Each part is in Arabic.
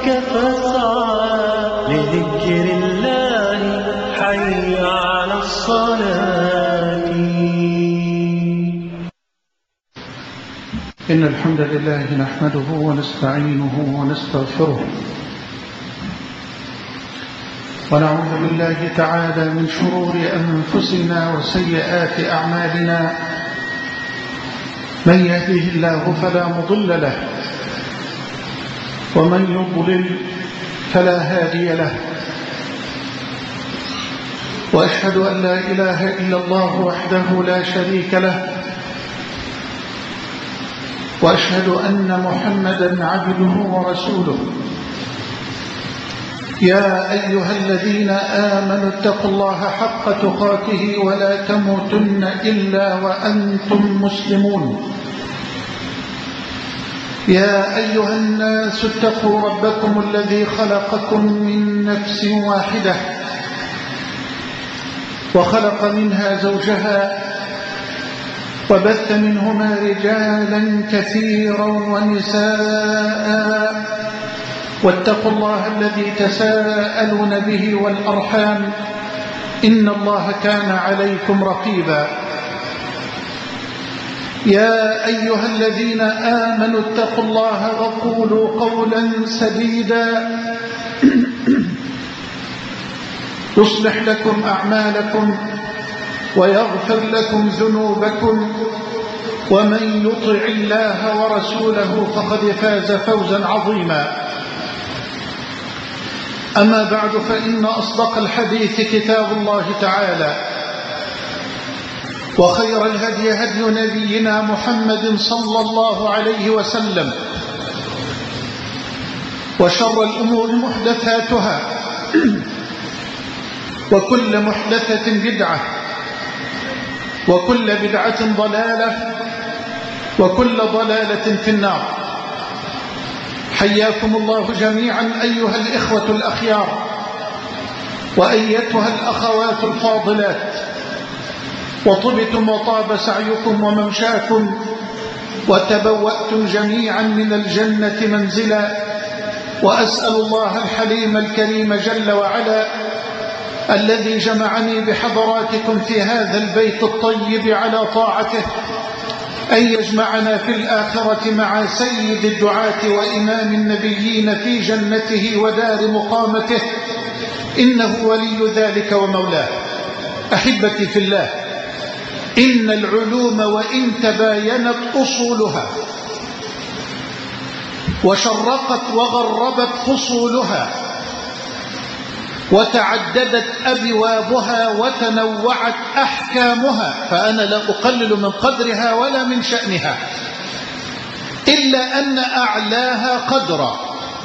ربك فاسعى لذكر الله حي على الصلاة. إن الحمد لله نحمده ونستعينه ونستغفره ونعوذ بالله تعالى من شرور أنفسنا وسيئات أعمالنا. من يهده الله فلا مضل له ومن يضلل فلا هادي له. وأشهد أن لا إله إلا الله وحده لا شريك له، وأشهد أن محمدا عبده ورسوله. يا أيها الذين آمنوا اتقوا الله حق تقاته ولا تموتن إلا وأنتم مسلمون. يا أيها الناس اتقوا ربكم الذي خلقكم من نفس واحدة وخلق منها زوجها وبث منهما رجالا كثيرا ونساء، واتقوا الله الذي تساءلون به والأرحام إن الله كان عليكم رقيبا. يا أيها الذين آمنوا اتقوا الله وقولوا قولا سديدا يصلح لكم أعمالكم ويغفر لكم ذنوبكم، ومن يطع الله ورسوله فقد فاز فوزا عظيما. أما بعد، فإن أصدق الحديث كتاب الله تعالى، وخير الهدي هدي نبينا محمد صلى الله عليه وسلم، وشر الأمور محدثاتها، وكل محدثة بدعة، وكل بدعة ضلالة، وكل ضلالة في النار. حياكم الله جميعا أيها الإخوة الأخيار، وأيتها الأخوات الفاضلات، وطبتم وطاب سعيكم وممشاكم، وتبوأتم جميعا من الجنة منزلا. وأسأل الله الحليم الكريم جل وعلا الذي جمعني بحضراتكم في هذا البيت الطيب على طاعته أن يجمعنا في الآخرة مع سيد الدعاة وإمام النبيين في جنته ودار مقامته، إنه ولي ذلك ومولاه. أحبتي في الله، إن العلوم وإن تباينت أصولها وشرقت وغربت فصولها وتعددت أبوابها وتنوعت أحكامها، فأنا لا أقلل من قدرها ولا من شأنها، إلا أن أعلاها قدرا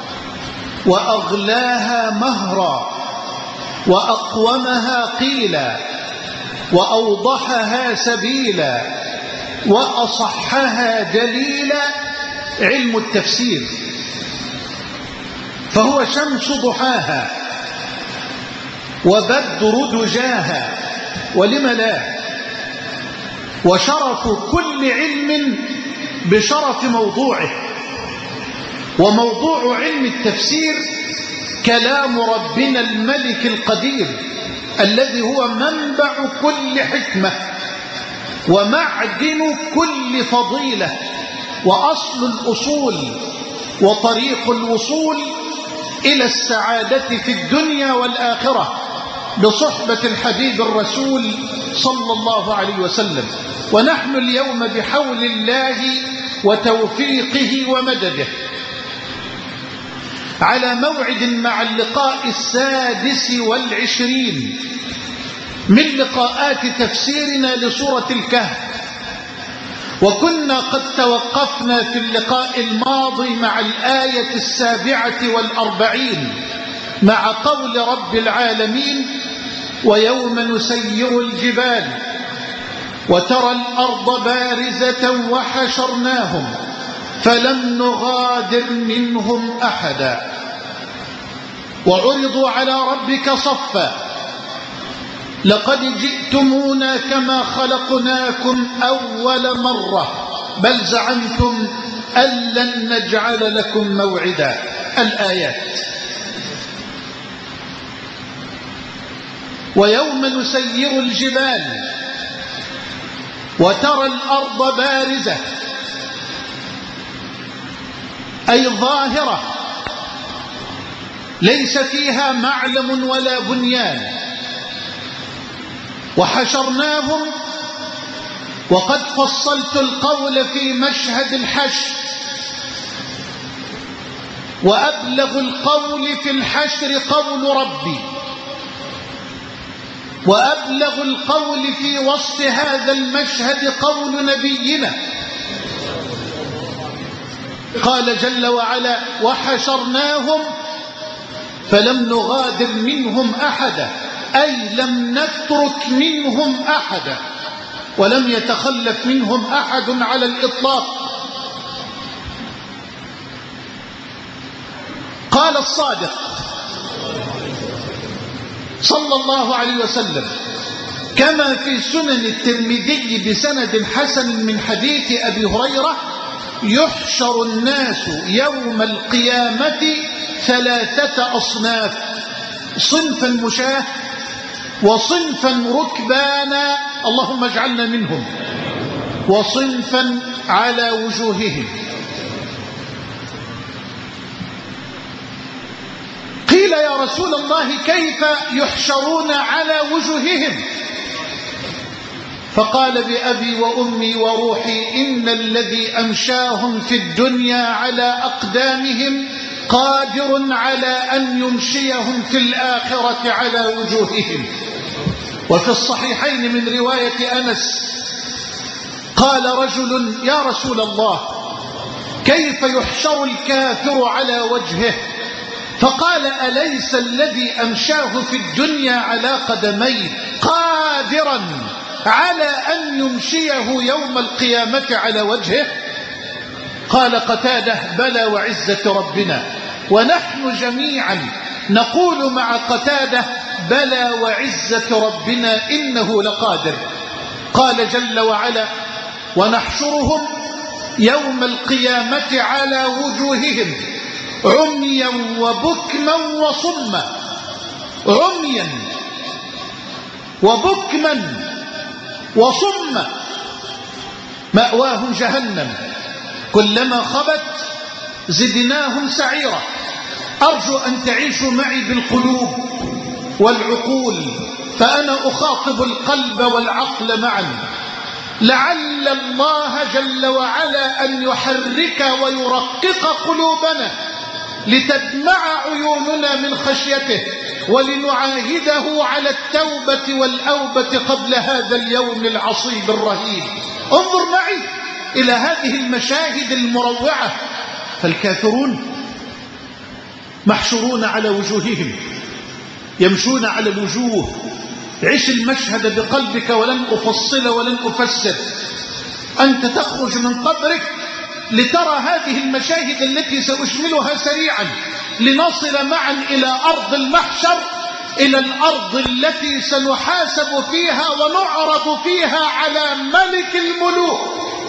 وأغلاها مهرا وأقومها قيلا وأوضحها سبيلا وأصحها دليلا علم التفسير، فهو شمس ضحاها وبدر دجاها، ولم لا؟ وشرف كل علم بشرف موضوعه، وموضوع علم التفسير كلام ربنا الملك القدير الذي هو منبع كل حكمة ومعدن كل فضيلة وأصل الأصول وطريق الوصول إلى السعادة في الدنيا والآخرة بصحبة الحبيب الرسول صلى الله عليه وسلم. ونحن اليوم بحول الله وتوفيقه ومدده على موعد مع اللقاء 26 من لقاءات تفسيرنا لسورة الكهف. وكنا قد توقفنا في اللقاء الماضي مع الآية 47 مع قول رب العالمين: ويوم نسير الجبال وترى الأرض بارزة وحشرناهم فلم نغادر منهم أحدا وعرضوا على ربك صفا لقد جئتمونا كما خلقناكم أول مرة بل زعمتم أن لن نجعل لكم موعدا الآيات. ويوم نسير الجبال وترى الأرض بارزة أي ظاهرة ليس فيها معلم ولا بنيان، وحشرناهم، وقد فصلت القول في مشهد الحشر، وأبلغ القول في الحشر قول ربي، وأبلغ القول في وصف هذا المشهد قول نبينا. قال جل وعلا: وحشرناهم فلم نغادر منهم أحدا، أي لم نترك منهم أحدا، ولم يتخلف منهم أحد على الإطلاق. قال الصادق صلى الله عليه وسلم كما في سنن الترمذي بسند حسن من حديث أبي هريرة: يحشر الناس يوم القيامة 3 أصناف: صنفا مشاة، وصنفا ركبانا، اللهم اجعلنا منهم، وصنفا على وجوههم. قيل: يا رسول الله كيف يحشرون على وجوههم؟ فقال: بأبي وأمي وروحي إن الذي أمشاهم في الدنيا على أقدامهم قادر على أن يمشيهم في الآخرة على وجوههم. وفي الصحيحين من رواية أنس قال رجل: يا رسول الله كيف يحشر الكافر على وجهه؟ فقال: أليس الذي أمشاه في الدنيا على قدميه قادرا على أن يمشيه يوم القيامة على وجهه؟ قال قتادة: بلى وعزة ربنا. ونحن جميعا نقول مع قتادة: بلى وعزة ربنا إنه لقادر. قال جل وعلا: ونحشرهم يوم القيامة على وجوههم عميا وبكما وصما. عميا وبكما وصما مأواهم جهنم كلما خبت زدناهم سعيرا. أرجو أن تعيشوا معي بالقلوب والعقول، فأنا أخاطب القلب والعقل معا، لعل الله جل وعلا أن يحرك ويرقق قلوبنا لتدمع عيوننا من خشيته، ولنعاهده على التوبة والأوبة قبل هذا اليوم العصيب الرهيب. انظر معي إلى هذه المشاهد المروعة. فالكافرون محشورون على وجوههم، يمشون على الوجوه. عش المشهد بقلبك، ولن أفصل ولن أفسر. أنت تخرج من قبرك لترى هذه المشاهد التي سأشملها سريعا، لنصل معا إلى أرض المحشر، إلى الأرض التي سنحاسب فيها ونعرض فيها على ملك الملوك.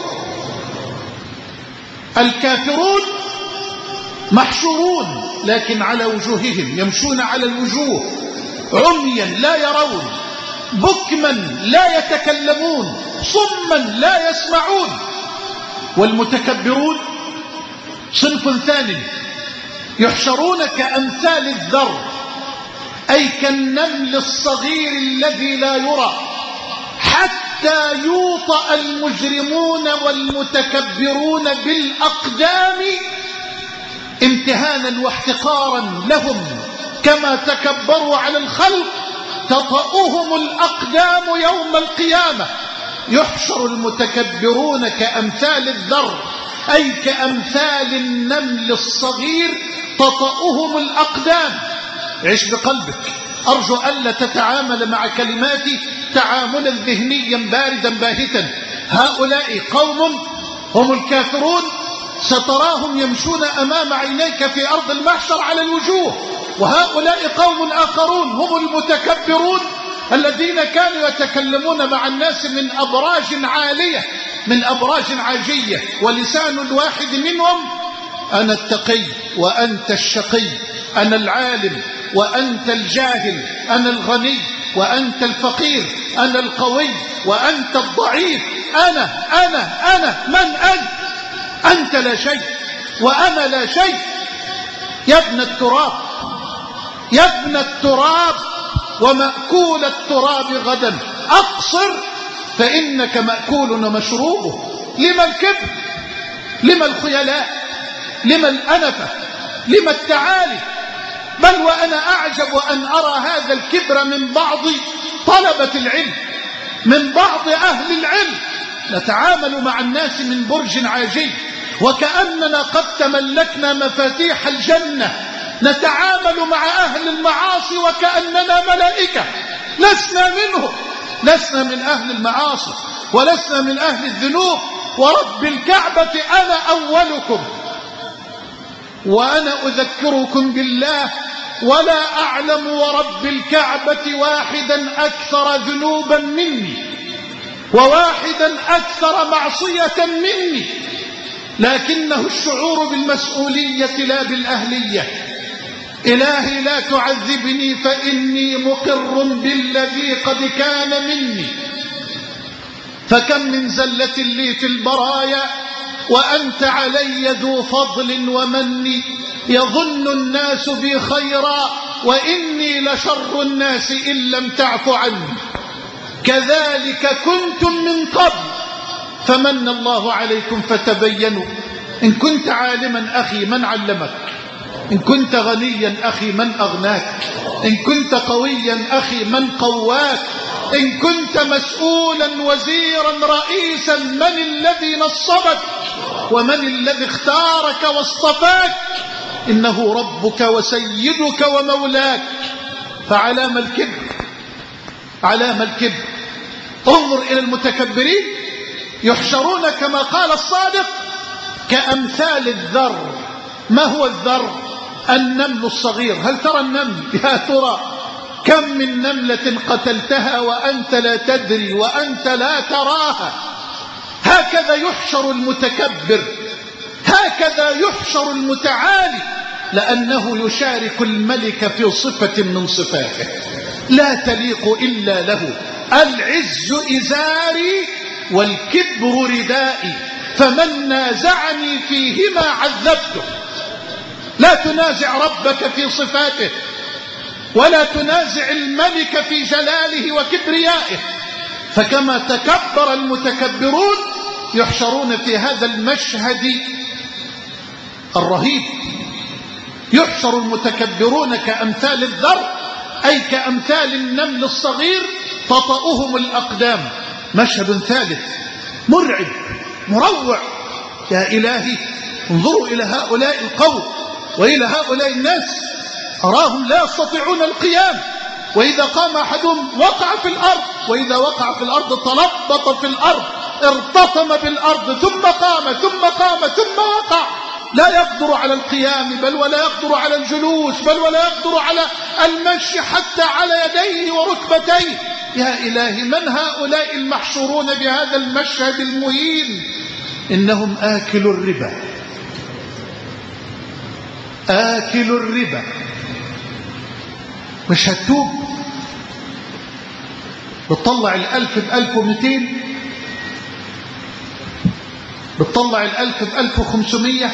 الكافرون محشورون لكن على وجوههم، يمشون على الوجوه، عميا لا يرون، بكما لا يتكلمون، صما لا يسمعون. والمتكبرون صنف ثاني، يحشرون كأمثال الذر، أي كالنمل الصغير الذي لا يرى، حتى يوطأ المجرمون والمتكبرون بالأقدام امتهانا واحتقارا لهم، كما تكبروا على الخلق تطأهم الأقدام يوم القيامة. يحشر المتكبرون كأمثال الذر، أي كأمثال النمل الصغير تطأهم الأقدام. عش بقلبك، أرجو ألا تتعامل مع كلماتي تعاملا ذهنيا باردا باهتا. هؤلاء قوم هم الكافرون، ستراهم يمشون أمام عينيك في أرض المحشر على الوجوه. وهؤلاء قوم آخرون هم المتكبرون الذين كانوا يتكلمون مع الناس من أبراج عالية، من أبراج عاجية، ولسان الواحد منهم أنا التقي وأنت الشقي، أنا العالم وأنت الجاهل، أنا الغني وأنت الفقير، أنا القوي وأنت الضعيف، أنا من أنت؟ أنت لا شيء وأنا لا شيء. يا ابن التراب، يا ابن التراب ومأكول التراب غدا أقصر فإنك مأكول ومشروبه. لما الكبر؟ لما الخيلاء؟ لما الأنفة؟ لما التعالي؟ بل وأنا أعجب أن أرى هذا الكبر من بعض طلبة العلم، من بعض أهل العلم. نتعامل مع الناس من برج عاجي وكأننا قد تملكنا مفاتيح الجنة، نتعامل مع أهل المعاصي وكأننا ملائكة. لسنا منهم، لسنا من أهل المعاصي ولسنا من أهل الذنوب. ورب الكعبة أنا أولكم وأنا أذكركم بالله ولا أعلم ورب الكعبة واحدا أكثر ذنوبا مني وواحدا أكثر معصية مني، لكنه الشعور بالمسؤولية لا بالأهلية. إلهي لا تعذبني فإني مقر بالذي قد كان مني، فكم من زلة لي في البرايا وأنت علي ذو فضل ومن. يظن الناس بي خيرا وإني لشر الناس إن لم تعف عني. كذلك كنتم من قبل فمن الله عليكم فتبينوا. إن كنت عالما أخي من علمك؟ إن كنت غنيا أخي من أغناك؟ إن كنت قويا أخي من قواك؟ إن كنت مسؤولا وزيرا رئيسا من الذي نصبك ومن الذي اختارك واصطفاك؟ إنه ربك وسيدك ومولاك. فعلام الكبر، علام الكبر. انظر إلى المتكبرين يحشرون كما قال الصادق كأمثال الذر. ما هو الذر؟ النمل الصغير. هل ترى النمل؟ يا ترى كم من نملة قتلتها وأنت لا تدري وأنت لا تراها. هكذا يحشر المتكبر، هكذا يحشر المتعالي، لأنه يشارك الملك في صفة من صفاته لا تليق إلا له. العز إزاري والكبر ردائي، فمن نازعني فيهما عذبته. لا تنازع ربك في صفاته ولا تنازع الملك في جلاله وكبريائه. فكما تكبر المتكبرون يحشرون في هذا المشهد الرهيب. يحشر المتكبرون كأمثال الذر، أي كأمثال النمل الصغير تطأهم الأقدام. مشهد ثالث مرعب مروع. يا إلهي انظروا إلى هؤلاء القوم وإلى هؤلاء الناس، أراهم لا يستطيعون القيام، وإذا قام أحدهم وقع في الأرض، وإذا وقع في الأرض تلبط في الأرض، ارتطم بالأرض، ثم قام ثم قام ثم وقع. لا يقدر على القيام، بل ولا يقدر على الجلوس، بل ولا يقدر على المشي حتى على يديه وركبتيه. يا إلهي من هؤلاء المحشورون بهذا المشهد المهين؟ إنهم آكلوا الربا، آكلوا الربا. مش هتوب؟ بتطلع 1000 ب1200، بتطلع 1000 ب1500.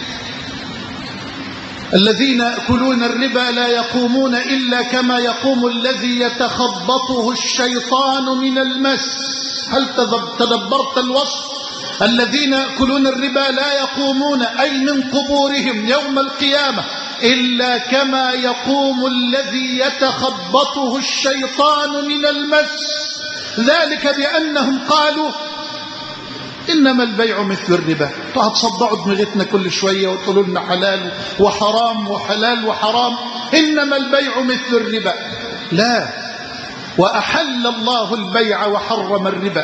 الذين يأكلون الربا لا يقومون إلا كما يقوم الذي يتخبطه الشيطان من المس. هل تدبرت الوصف؟ الذين يأكلون الربا لا يقومون أي من قبورهم يوم القيامة إلا كما يقوم الذي يتخبطه الشيطان من المس. ذلك بأنهم قالوا إنما البيع مثل الربا. هتصدعوا دماغتنا كل شوية وتقولوا لنا حلال وحرام وحلال وحرام. إنما البيع مثل الربا. لا، وأحل الله البيع وحرم الربا.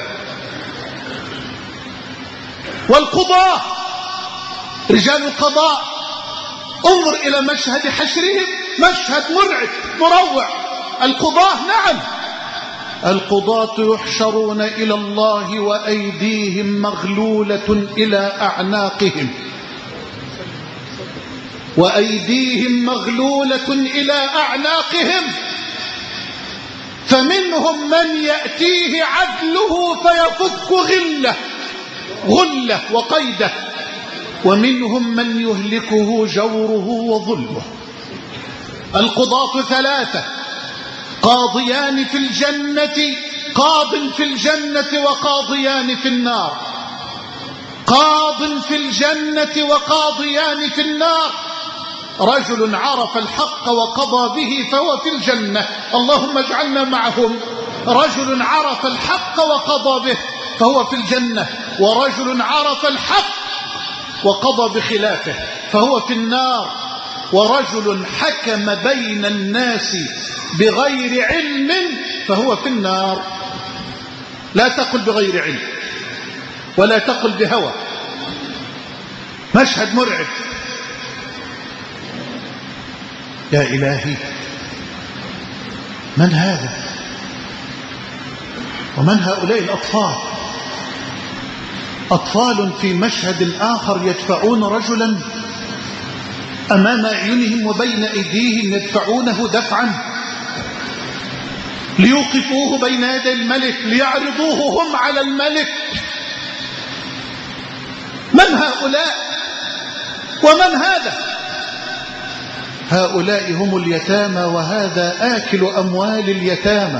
والقضاة رجال القضاء، انظر إلى مشهد حشرهم، مشهد مرعب مروع. القضاة نعم، القضاة يحشرون إلى الله وأيديهم مغلولة إلى أعناقهم. وأيديهم مغلولة إلى أعناقهم، فمنهم من يأتيه عدله فيفك غله وقيده، ومنهم من يهلكه جوره وظلمه. القضاة ثلاثة: قاضيان في الجنة، قاض في الجنة وقاضيان في النار، قاض في الجنة وقاضيان في النار. رجل عرف الحق وقضى به فهو في الجنة، اللهم اجعلنا معهم. رجل عرف الحق وقضى به فهو في الجنة، ورجل عرف الحق وقضى بخلافه فهو في النار. ورجل حكم بين الناس بغير علم فهو في النار. لا تقل بغير علم ولا تقل بهوى. مشهد مرعب. يا إلهي، من هذا؟ ومن هؤلاء الأطفال؟ أطفال في مشهد آخر يدفعون رجلا أمام أعينهم وبين أيديهم، يدفعونه دفعا ليوقفوه بين يدي الملك، ليعرضوه هم على الملك. من هؤلاء ومن هذا؟ هؤلاء هم اليتامى، وهذا آكل أموال اليتامى.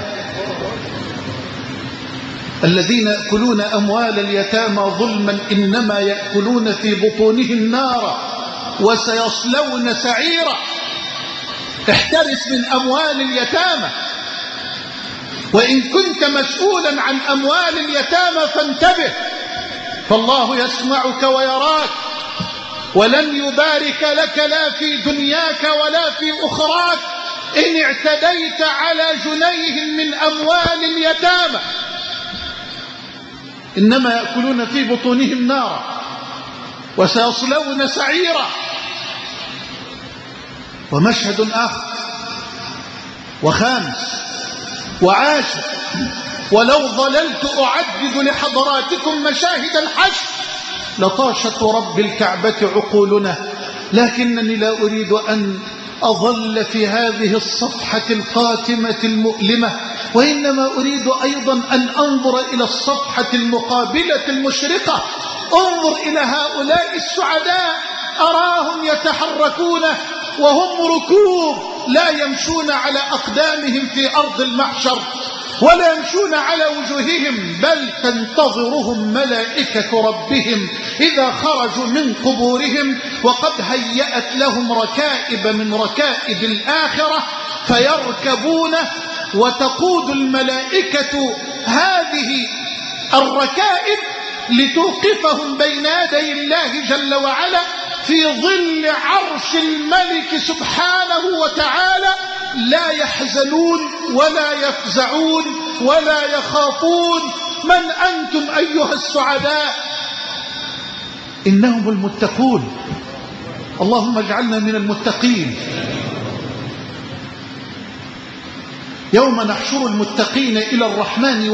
الذين يأكلون أموال اليتامى ظلما إنما يأكلون في بطونهم نارا وسيصلون سعيرا. احترس من أموال اليتامى، وإن كنت مسؤولا عن أموال اليتامى فانتبه، فالله يسمعك ويراك، ولن يبارك لك لا في دنياك ولا في أخراك إن اعتديت على جنيه من أموال اليتامى. إنما يأكلون في بطونهم نارا وسيصلون سعيرا. ومشهد آخر وخامس وعاشر، ولو ظللت أعدد لحضراتكم مشاهد الحشر لطاشت رب الكعبة عقولنا، لكنني لا أريد أن أظل في هذه الصفحة القاتمة المؤلمة، وإنما أريد أيضا أن أنظر إلى الصفحة المقابلة المشرقة. انظر إلى هؤلاء السعداء، أراهم يتحركون وهم ركوب، لا يمشون على أقدامهم في أرض المحشر ولا يمشون على وجوههم، بل تنتظرهم ملائكة ربهم إذا خرجوا من قبورهم، وقد هيأت لهم ركائب من ركائب الآخرة فيركبون، وتقود الملائكة هذه الركائب لتوقفهم بين يدي الله جل وعلا في ظل عرش الملك سبحانه وتعالى، لا يحزنون ولا يفزعون ولا يخافون. من أنتم أيها السعداء؟ إنهم المتقون. اللهم اجعلنا من المتقين. يوم نحشر المتقين إلى الرحمن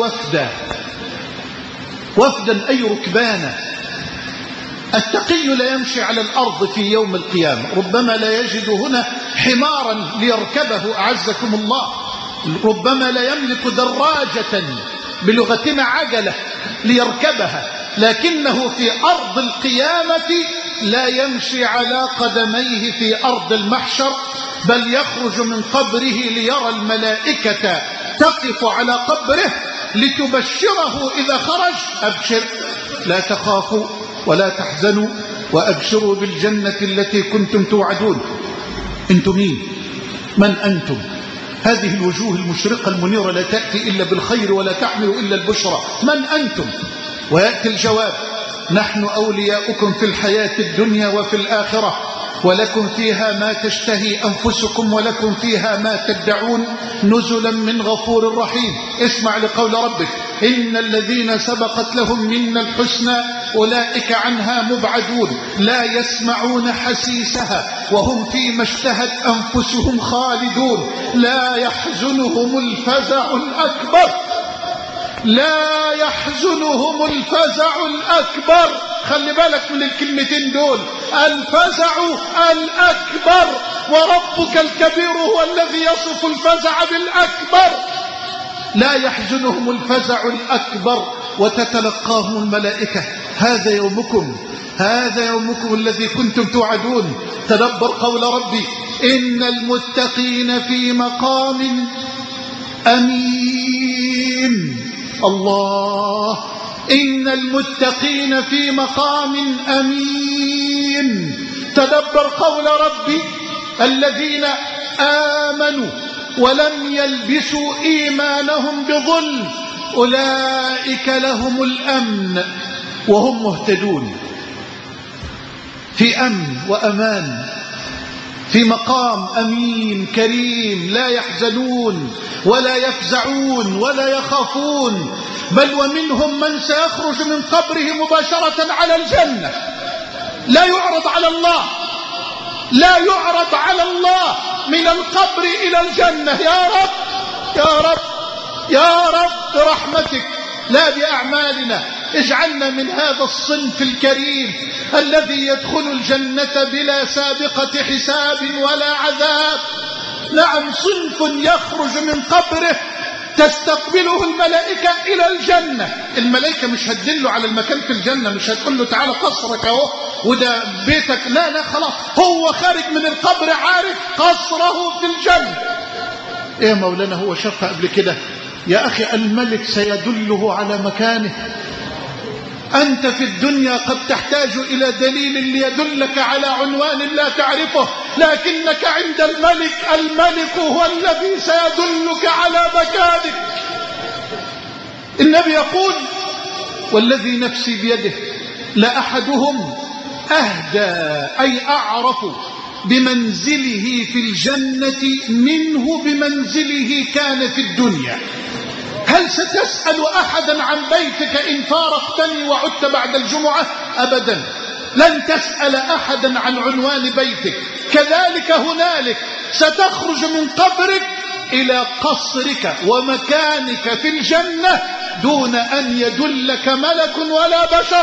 وفدا أي ركبانا. التقي لا يمشي على الأرض في يوم القيامة، ربما لا يجد هنا حمارا ليركبه أعزكم الله، ربما لا يملك دراجة بلغتنا عجلة ليركبها، لكنه في أرض القيامة لا يمشي على قدميه في أرض المحشر، بل يخرج من قبره ليرى الملائكة تقف على قبره لتبشره إذا خرج: أبشر لا تخافوا ولا تحزنوا وأبشروا بالجنة التي كنتم توعدون. أنتم مين؟ من أنتم؟ هذه الوجوه المشرقة المنيرة لا تأتي إلا بالخير ولا تحمل إلا البشرى. من أنتم؟ ويأتي الجواب: نحن أولياؤكم في الحياة الدنيا وفي الآخرة، ولكم فيها ما تشتهي أنفسكم ولكم فيها ما تدعون، نزلا من غفور رحيم. اسمع لقول ربك: إن الذين سبقت لهم منا الحسنى أولئك عنها مبعدون، لا يسمعون حسيسها وهم فيما اشتهت أنفسهم خالدون، لا يحزنهم الفزع الأكبر، لا يحزنهم الفزع الأكبر. خلي بالك من الكلمتين دول، الفزع الأكبر، وربك الكبير هو الذي يصف الفزع بالأكبر. لا يحزنهم الفزع الأكبر وتتلقاهم الملائكة هذا يومكم، هذا يومكم الذي كنتم توعدون. تدبر قول ربي إن المتقين في مقام أمين. الله، إن المتقين في مقام أمين. تدبر قول ربي الذين آمنوا ولم يلبسوا إيمانهم بظلم أولئك لهم الأمن وهم مهتدون. في أمن وأمان، في مقام أمين كريم، لا يحزنون ولا يفزعون ولا يخافون، بل ومنهم من سيخرج من قبره مباشرة على الجنة، لا يعرض على الله، لا يعرض على الله، من القبر إلى الجنة. يا رب يا رب يا رب برحمتك لا بأعمالنا اجعلنا من هذا الصنف الكريم الذي يدخل الجنة بلا سابقة حساب ولا عذاب. نعم، صنف يخرج من قبره تستقبله الملائكة إلى الجنة. الملائكة مش هتدله على المكان في الجنة، مش هتقول له تعالى قصرك اهو وده بيتك، لا لا، خلاص هو خارج من القبر عارف قصره في الجنة. ايه مولانا هو شافها قبل كده؟ يا أخي الملك سيدله على مكانه. أنت في الدنيا قد تحتاج إلى دليل ليدلك على عنوان لا تعرفه، لكنك عند الملك، الملك هو الذي سيدلك على مكانك. النبي يقول والذي نفسي بيده لأحدهم أهدى أي أعرف بمنزله في الجنة منه بمنزله كان في الدنيا. هل ستسأل أحدا عن بيتك إن فارقتني وعدت بعد الجمعة؟ أبدا، لن تسأل أحدا عن عنوان بيتك. كذلك هنالك ستخرج من قبرك إلى قصرك ومكانك في الجنة دون أن يدلك ملك ولا بشر.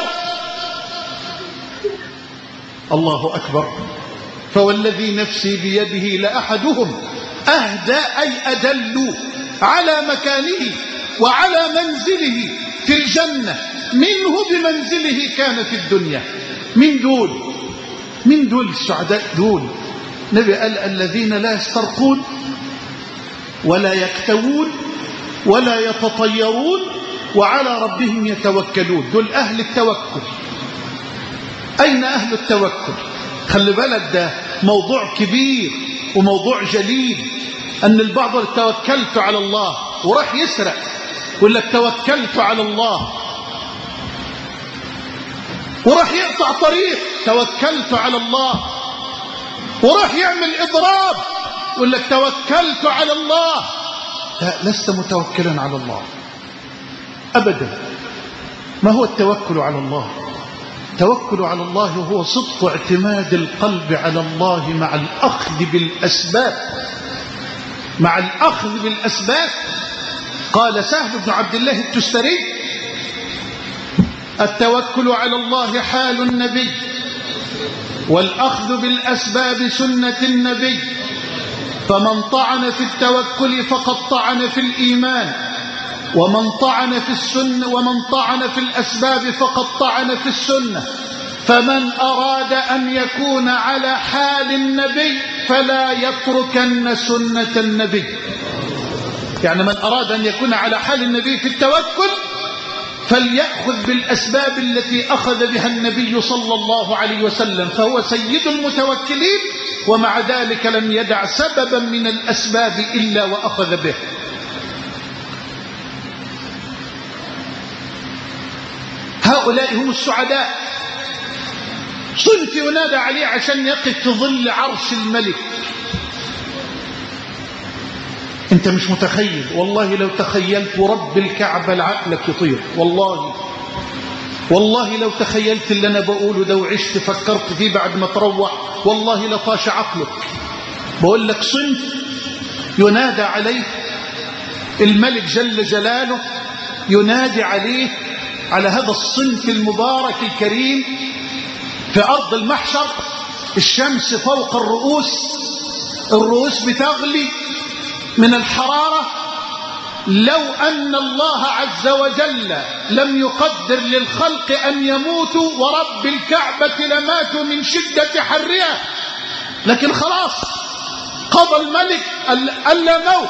الله أكبر. فوالذي نفسي بيده لأحدهم أهدى أي أدل على مكانه وعلى منزله في الجنة منه بمنزله كان في الدنيا. من دول؟ من دول السعداء دول؟ النبي قال الذين لا يسترقون ولا يكتوون ولا يتطيرون وعلى ربهم يتوكلون. دول أهل التوكل. أين أهل التوكل؟ خلي بالك ده موضوع كبير وموضوع جليل، أن البعض توكلت على الله وراح يسرق، يقول لك توكلت على الله، وراح يقطع طريق توكلت على الله، وراح يعمل إضراب يقول لك توكلت على الله. لا، لست متوكلا على الله أبدا. ما هو التوكل على الله؟ التوكل على الله هو صدق اعتماد القلب على الله مع الأخذ بالأسباب، مع الأخذ بالأسباب. قال سهل بن عبد الله التستري التوكل على الله حال النبي والأخذ بالأسباب سنة النبي، فمن طعن في التوكل فقد طعن في الإيمان، ومن طعن في السنة ومن طعن في الأسباب فقد طعن في السنة. فمن أراد أن يكون على حال النبي فلا يتركن سنة النبي. يعني من أراد أن يكون على حال النبي في التوكل فليأخذ بالأسباب التي أخذ بها النبي صلى الله عليه وسلم، فهو سيد المتوكلين، ومع ذلك لم يدع سببا من الأسباب إلا وأخذ به. هؤلاء هم السعداء. صنف ينادى عليه عشان يقف في ظل عرش الملك. انت مش متخيل، والله لو تخيلت ورب الكعبة لعقلك يطير. والله لو تخيلت اللي انا بقوله ده وعشت فكرت فيه بعد ما تروح والله لطاش عقلك. بقول لك صنف ينادى عليه الملك جل جلاله، ينادي عليه على هذا الصنف المبارك الكريم في أرض المحشر. الشمس فوق الرؤوس بتغلي من الحرارة. لو أن الله عز وجل لم يقدر للخلق أن يموتوا ورب الكعبة لماتوا من شدة حرها، لكن خلاص قضى الملك ألا موت.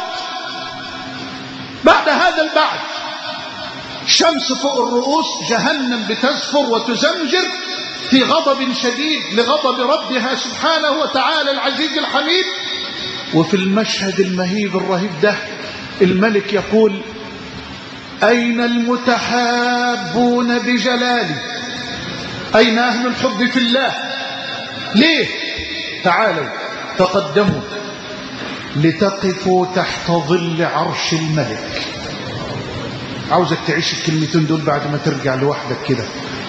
بعد هذا البعث شمس فوق الرؤوس، جهنم بتزفر وتزمجر في غضب شديد لغضب ربها سبحانه وتعالى العزيز الحميد. وفي المشهد المهيب الرهيب ده الملك يقول: أين المتحابون بجلالي؟ أين أهل الحب في الله؟ ليه؟ تعالوا تقدموا لتقفوا تحت ظل عرش الملك. عاوزك تعيش الكلمتين دول بعد ما ترجع لوحدك كده،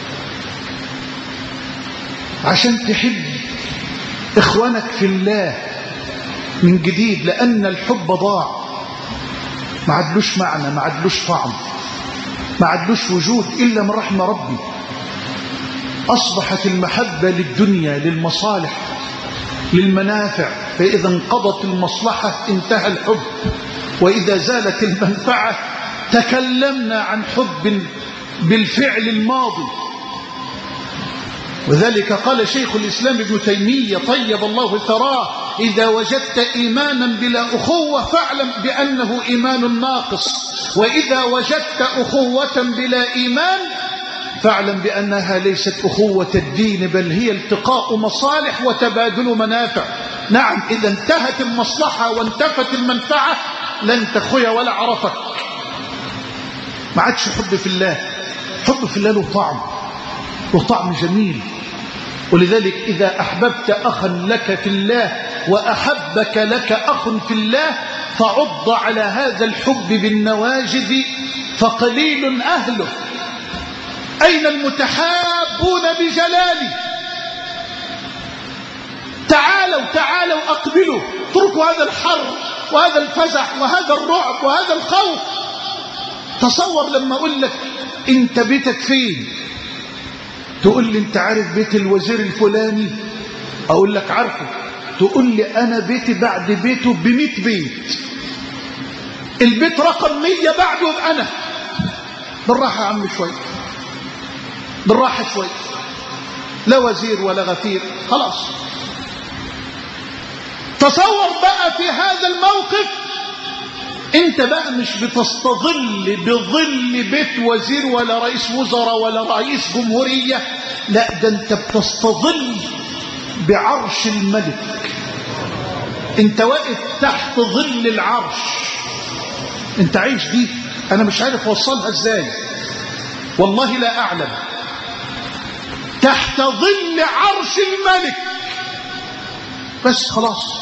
عشان تحب إخوانك في الله من جديد، لأن الحب ضاع، ما عدلوش معنى، ما عدلوش طعم، ما عدلوش وجود إلا من رحم ربي. أصبحت المحبة للدنيا، للمصالح، للمنافع، فإذا انقضت المصلحة انتهى الحب، وإذا زالت المنفعة تكلمنا عن حب بالفعل الماضي. وذلك قال شيخ الإسلام ابن تيمية طيب الله ثراه: إذا وجدت إيمانا بلا أخوة فاعلم بأنه إيمان ناقص، وإذا وجدت أخوة بلا إيمان فاعلم بأنها ليست أخوة الدين، بل هي التقاء مصالح وتبادل منافع. نعم، إذا انتهت المصلحة وانتفت المنفعة لن تخوي ولا عرفك، ما عادش حب في الله. حب في الله له طعم، له طعم جميل. ولذلك إذا أحببت أخا لك في الله وأحبك لك أخ في الله فعض على هذا الحب بالنواجذ فقليل أهله. أين المتحابون بجلالي؟ تعالوا أقبلوا، اتركوا هذا الحر وهذا الفزع وهذا الرعب وهذا الخوف. تصور لما أقول لك أنت بيتك فين، تقول لي أنت عارف بيت الوزير الفلاني، أقول لك عارفه، تقول لي أنا بيتي بعد بيته ب100 بيت، البيت رقم 100 بعده أنا. بالراحة يا عم شوي، بالراحة شوي، لا وزير ولا غفير، خلاص. تصور بقى في هذا الموقف انت بقى مش بتستظل بظل بيت وزير ولا رئيس وزراء ولا رئيس جمهورية، لا، ده انت بتستظل بعرش الملك. انت واقف تحت ظل العرش. انت عايش دي، انا مش عارف اوصلها ازاي، والله لا اعلم. تحت ظل عرش الملك بس، خلاص.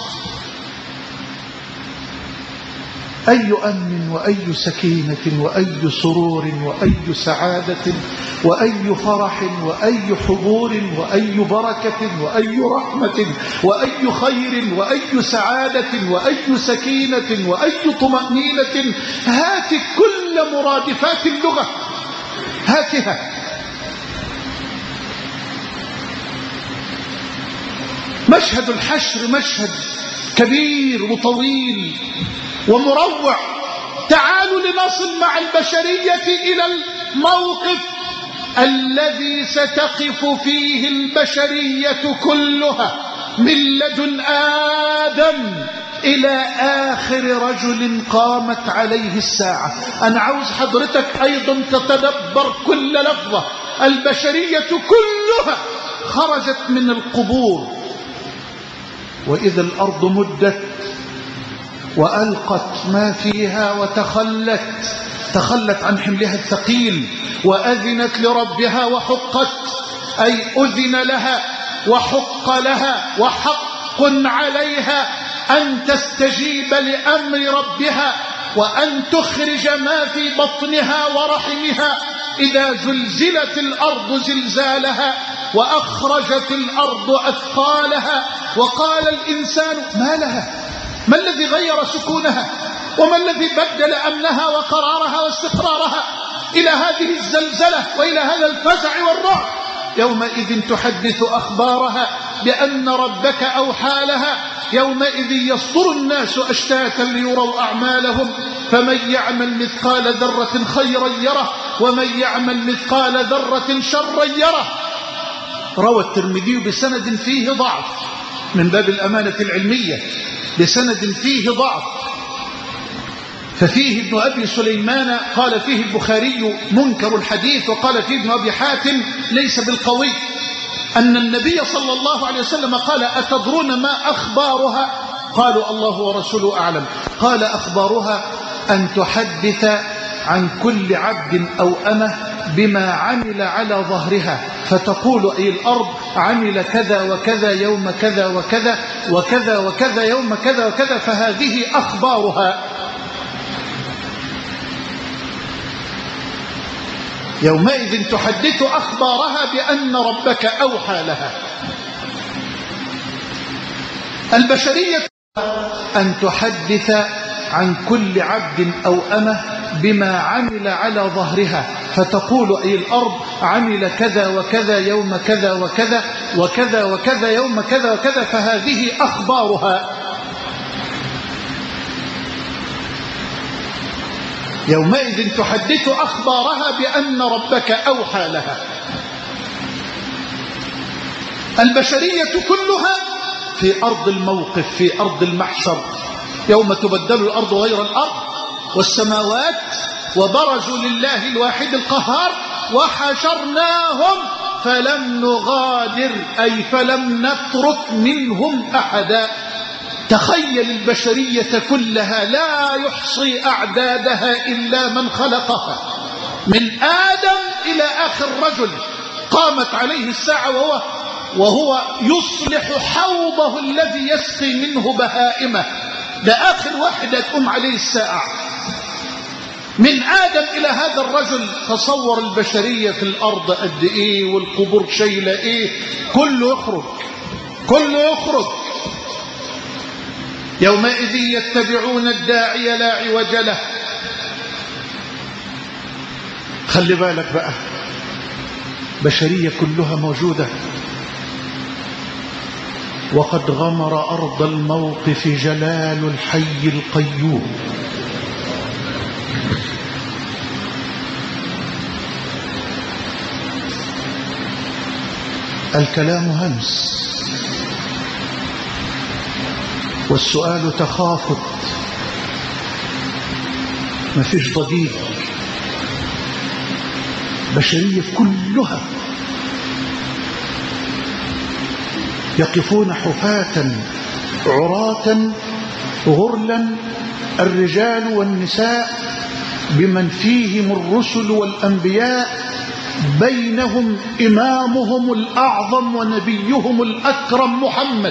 أي أمن وأي سكينة وأي سرور وأي سعادة وأي فرح وأي حضور وأي بركة وأي رحمة وأي خير وأي سعادة وأي سكينة وأي طمأنينة. هات كل مرادفات اللغة، هاتها. مشهد الحشر مشهد كبير وطويل ومروع. تعالوا لنصل مع البشرية إلى الموقف الذي ستقف فيه البشرية كلها من لدن آدم إلى آخر رجل قامت عليه الساعة. أنا عاوز حضرتك أيضا تتدبر كل لفظة. البشرية كلها خرجت من القبور، وإذا الأرض مدت وألقت ما فيها تخلت عن حملها الثقيل، وأذنت لربها وحقت، أي أذن لها وحق لها وحق عليها أن تستجيب لأمر ربها وأن تخرج ما في بطنها ورحمها. إذا زلزلت الأرض زلزالها وأخرجت الأرض أثقالها وقال الإنسان ما لها، ما الذي غير سكونها، وما الذي بدل أمنها وقرارها واستقرارها. إلى هذه الزلزلة وإلى هذا الفزع والرعب. يومئذ تحدث أخبارها بأن ربك أوحى لها. يومئذ يصدر الناس أشتاتا ليروا أعمالهم فمن يعمل مثقال ذرة خيرا يره ومن يعمل مثقال ذرة شرا يره. روى الترمذي بسند فيه ضعف من باب الأمانة العلمية، بسند فيه ضعف، ففيه ابن أبي سليمان قال فيه البخاري منكر الحديث، وقال فيه ابن أبي حاتم ليس بالقوي، أن النبي صلى الله عليه وسلم قال أتدرون ما أخبارها؟ قالوا الله ورسوله أعلم. قال أخبارها أن تحدث عن كل عبد أو أمة بما عمل على ظهرها، فتقول أي الأرض عمل كذا وكذا يوم كذا وكذا وكذا وكذا يوم كذا وكذا، فهذه أخبارها. يومئذ تحدث أخبارها بأن ربك أوحى لها. البشرية أن تحدث عن كل عبد أو أمة بما عمل على ظهرها، فتقول أي الأرض عمل كذا وكذا يوم كذا وكذا وكذا وكذا يوم كذا وكذا، فهذه أخبارها. يومئذ تحدث أخبارها بأن ربك أوحى لها. البشرية كلها في أرض الموقف، في أرض المحشر، يوم تبدل الأرض غير الأرض والسماوات وبرزوا لله الواحد القهار وحشرناهم فلم نغادر أي فلم نترك منهم أحدا. تخيل البشرية كلها لا يحصي أعدادها إلا من خلقها، من آدم إلى آخر رجل قامت عليه الساعة وهو يصلح حوضه الذي يسقي منه بهائمه، ده آخر واحد يقوم عليه الساعة. من آدم إلى هذا الرجل تصور البشرية في الأرض قد إيه والقبور شايلة إيه، كله يخرج كله يخرج. يومئذ يتبعون الداعي لا عوج له. خلي بالك بقى، بشرية كلها موجودة، وقد غمر أرض الموقف جلال الحي القيوم. الكلام همس والسؤال تخافت، ما فيش ضجيج. بشرية كلها يقفون حفاة عراة غرلا، الرجال والنساء بمن فيهم الرسل والأنبياء، بينهم إمامهم الأعظم ونبيهم الأكرم محمد،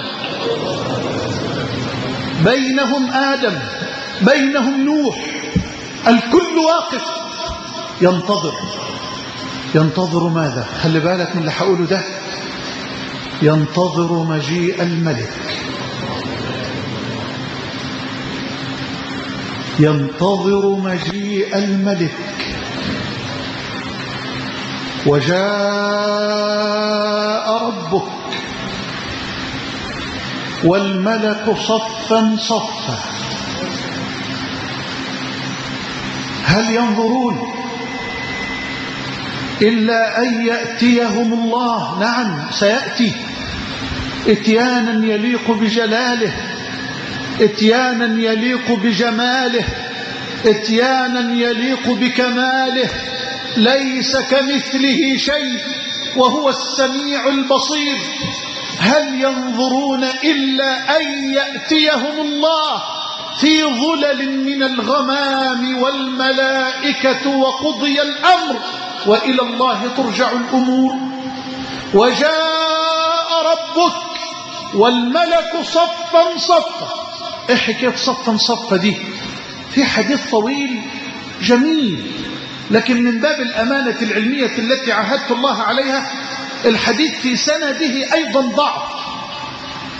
بينهم آدم، بينهم نوح، الكل واقف ينتظر ماذا؟ خلي بالك من اللي هقوله ده، ينتظر مجيء الملك، ينتظر مجيء الملك. وجاء ربك والملك صفا صفا. هل ينظرون إلا أن يأتيهم الله؟ نعم سيأتي إتيانا يليق بجلاله، إتيانا يليق بجماله، إتيانا يليق بكماله، ليس كمثله شيء وهو السميع البصير. هل ينظرون إلا أن يأتيهم الله في ظلل من الغمام والملائكة وقضي الأمر وإلى الله ترجع الأمور. وجاء ربك والملك صفا صفا. إيه حكاية صفا صفا دي؟ في حديث طويل جميل، لكن من باب الأمانة العلمية التي عهدت الله عليها الحديث في سنده أيضا ضعف،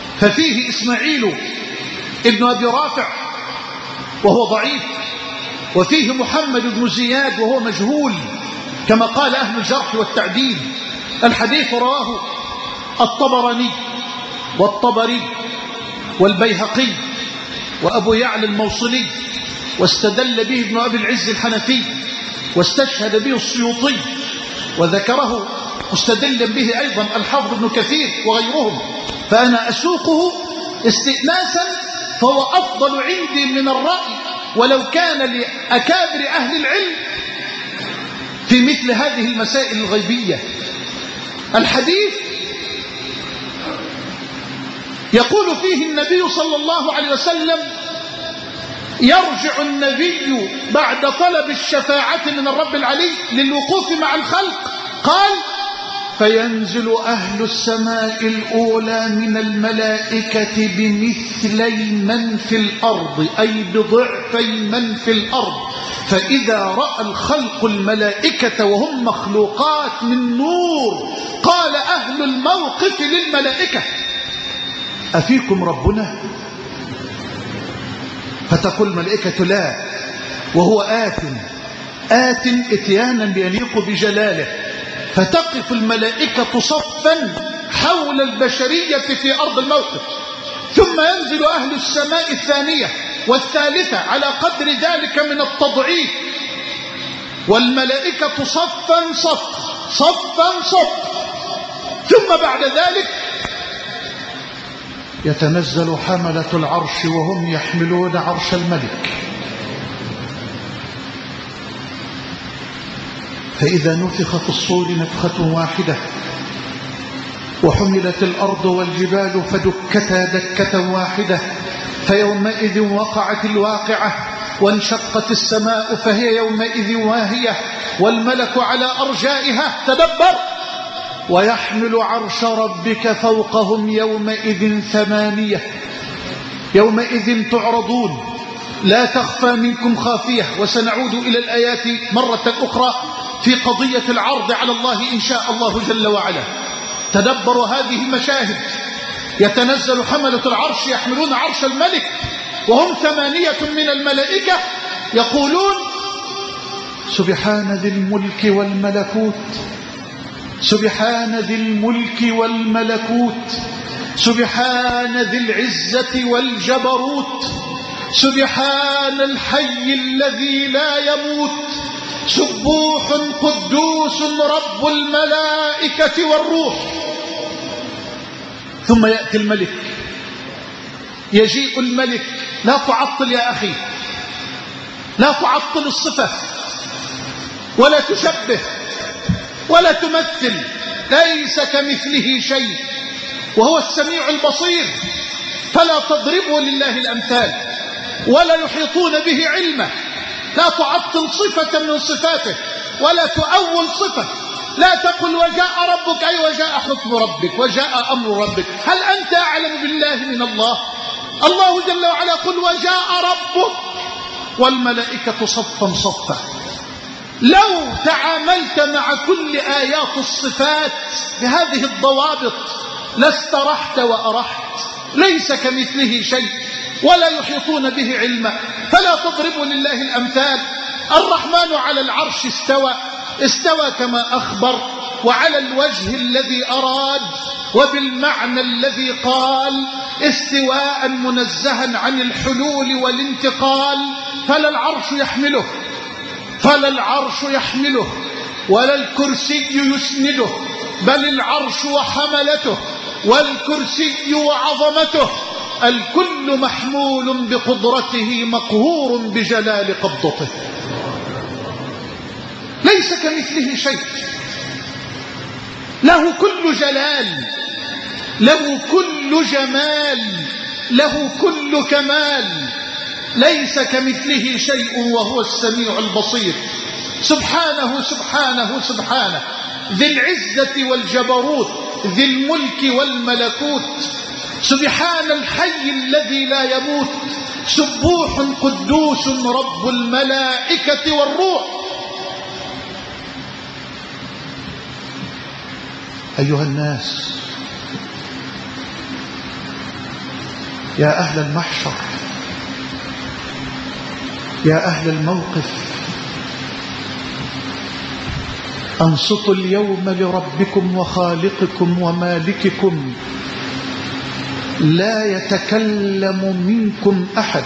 ففيه إسماعيل ابن أبي رافع وهو ضعيف، وفيه محمد بن زياد وهو مجهول كما قال أهل الجرح والتعديل. الحديث رواه الطبراني والطبري والبيهقي وأبو يعلى الموصلي، واستدل به ابن أبي العز الحنفي، واستشهد به السيوطي، وذكره مستدلا به أيضا الحافظ ابن كثير وغيرهم. فأنا أسوقه استئناسا، فهو أفضل عندي من الرأي ولو كان لأكابر أهل العلم في مثل هذه المسائل الغيبية. الحديث يقول فيه النبي صلى الله عليه وسلم: يرجع النبي بعد طلب الشفاعة من الرب العلي للوقوف مع الخلق، قال: فينزل أهل السماء الأولى من الملائكة بمثلي من في الأرض، أي بضعفي من في الأرض، فإذا رأى الخلق الملائكة وهم مخلوقات من نور قال أهل الموقف للملائكة: أفيكم ربنا؟ فتقول الملائكة: لا، وهو آت إتيانا يليق بجلاله. فتقف الملائكة صفا حول البشرية في أرض الموقف، ثم ينزل أهل السماء الثانية والثالثة على قدر ذلك من التضعيف، والملائكة صفا صف، ثم بعد ذلك يتنزل حملة العرش وهم يحملون عرش الملك، فإذا نفخ في الصور نفخة واحدة وحملت الأرض والجبال فدكتا دكة واحدة، فيومئذ وقعت الواقعة وانشقت السماء فهي يومئذ واهية والملك على أرجائها. تدبر: ويحمل عرش ربك فوقهم يومئذ 8، يومئذ تعرضون لا تخفى منكم خافية. وسنعود إلى الآيات مرة أخرى في قضية العرض على الله إن شاء الله جل وعلا. تدبروا هذه المشاهد: يتنزل حملة العرش يحملون عرش الملك وهم 8 من الملائكة يقولون: سبحان ذي الملك والملكوت، سبحان ذي الملك والملكوت، سبحان ذي العزة والجبروت، سبحان الحي الذي لا يموت، سبوح قدوس رب الملائكة والروح. ثم يأتي الملك، يجيء الملك. لا تعطل يا أخي، لا تعطل الصفة ولا تشبه ولا تمثل، ليس كمثله شيء وهو السميع البصير، فلا تضربوا لله الأمثال ولا يحيطون به علمه. لا تعطل صفة من صفاته ولا تؤول صفة. لا تقل وجاء ربك أي وجاء حكم ربك وجاء أمر ربك. هل أنت أعلم بالله من الله؟ الله جل وعلا يقول: وجاء ربك والملائكة صفا. لو تعاملت مع كل آيات الصفات بهذه الضوابط لاسترحت وأرحت. ليس كمثله شيء ولا يحيطون به علما، فلا تضربوا لله الأمثال. الرحمن على العرش استوى كما أخبر، وعلى الوجه الذي أراد وبالمعنى الذي قال، استواء منزها عن الحلول والانتقال. فلا العرش يحمله ولا الكرسي يسنده، بل العرش وحملته والكرسي وعظمته، الكل محمول بقدرته مقهور بجلال قبضته. ليس كمثله شيء، له كل جلال، له كل جمال، له كل كمال. ليس كمثله شيء وهو السميع البصير. سبحانه سبحانه سبحانه، ذي العزة والجبروت، ذي الملك والملكوت. سبحان الحي الذي لا يموت، سبوح قدوس رب الملائكة والروح. أيها الناس، يا أهل المحشر، يا أهل الموقف أنصتوا اليوم لربكم وخالقكم ومالككم، لا يتكلم منكم أحد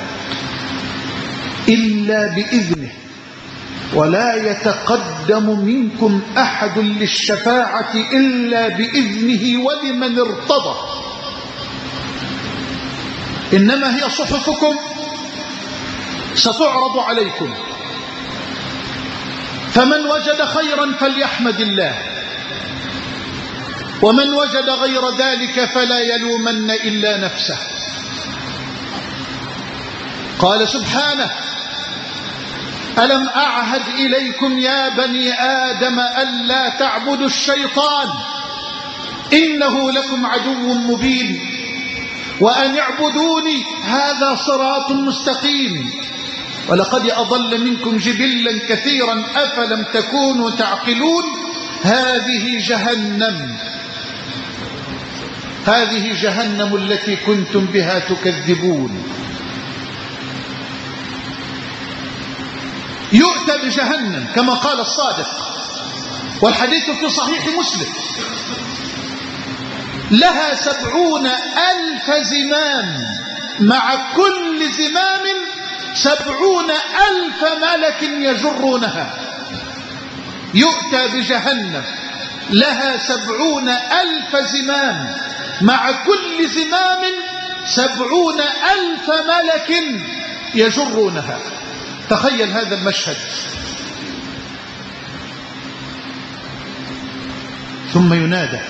إلا بإذنه، ولا يتقدم منكم أحد للشفاعة إلا بإذنه ولمن ارتضى. إنما هي صحفكم ستعرض عليكم، فمن وجد خيرا فليحمد الله، ومن وجد غير ذلك فلا يلومن إلا نفسه. قال سبحانه: ألم أعهد إليكم يا بني آدم ألا تعبدوا الشيطان إنه لكم عدو مبين وأن اعبدوني هذا صراط مستقيم ولقد أضل منكم جبلا كثيرا أفلم تكونوا تعقلون. هذه جهنم التي كنتم بها تكذبون. يؤتى بجهنم كما قال الصادق، والحديث في صحيح مسلم، لها 70,000 زمام، مع كل زمام 70,000 ملك يجرونها. يؤتى بجهنم لها 70,000 زمام، مع كل زمام 70,000 ملك يجرونها. تخيل هذا المشهد. ثم ينادى: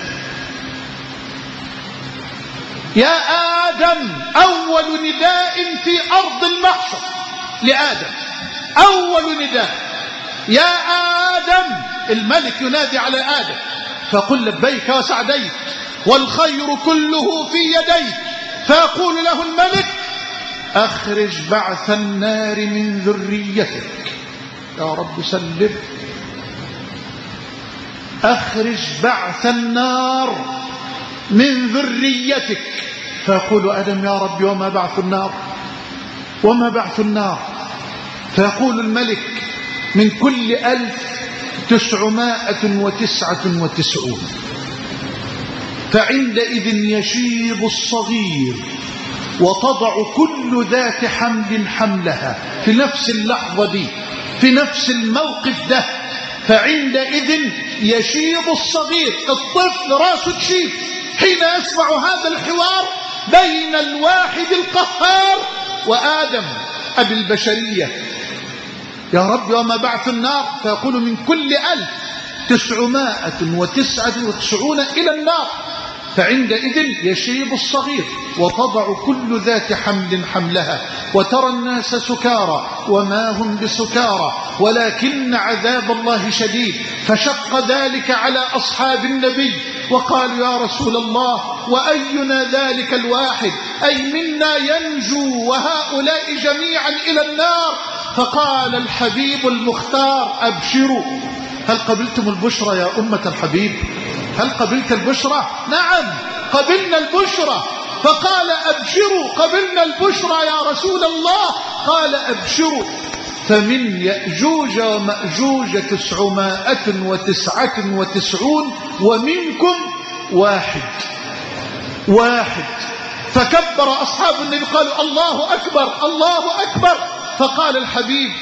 يا آدم، أول نداء في أرض المحشر لآدم، أول نداء: يا آدم. الملك ينادي على آدم فقل: لبيك وسعديك والخير كله في يديك. فيقول له الملك: أخرج بعث النار من ذريتك. يا رب سلم. أخرج بعث النار من ذريتك. فيقول آدم: يا رب وما بعث النار؟ وما بعث النار؟ فيقول الملك: من كل 1999. فعندئذ يشيب الصغير وتضع كل ذات حمل حملها في نفس اللحظة دي، في نفس الموقف ده. فعندئذ يشيب الصغير، الطفل راسه تشيب حين يسمع هذا الحوار بين الواحد القهار وآدم أبي البشرية. يا رب وما بعث النار؟ فيقول: من كل 1999 إلى النار. فعندئذ يشيب الصغير وتضع كل ذات حمل حملها، وترى الناس سكارى وما هم بسكارى ولكن عذاب الله شديد. فشق ذلك على أصحاب النبي وقالوا: يا رسول الله، وأينا ذلك الواحد؟ أي منا ينجو وهؤلاء جميعا إلى النار؟ فقال الحبيب المختار: أبشروا. هل قبلتم البشرى يا أمة الحبيب؟ هل قبلت البشرى؟ نعم قبلنا البشرى. فقال: أبشروا. قبلنا البشرى يا رسول الله. قال: أبشروا. فمن يأجوج ومأجوج 999 ومنكم واحد. فكبر أصحاب النبي قالوا: الله أكبر، الله أكبر. فقال الحبيب: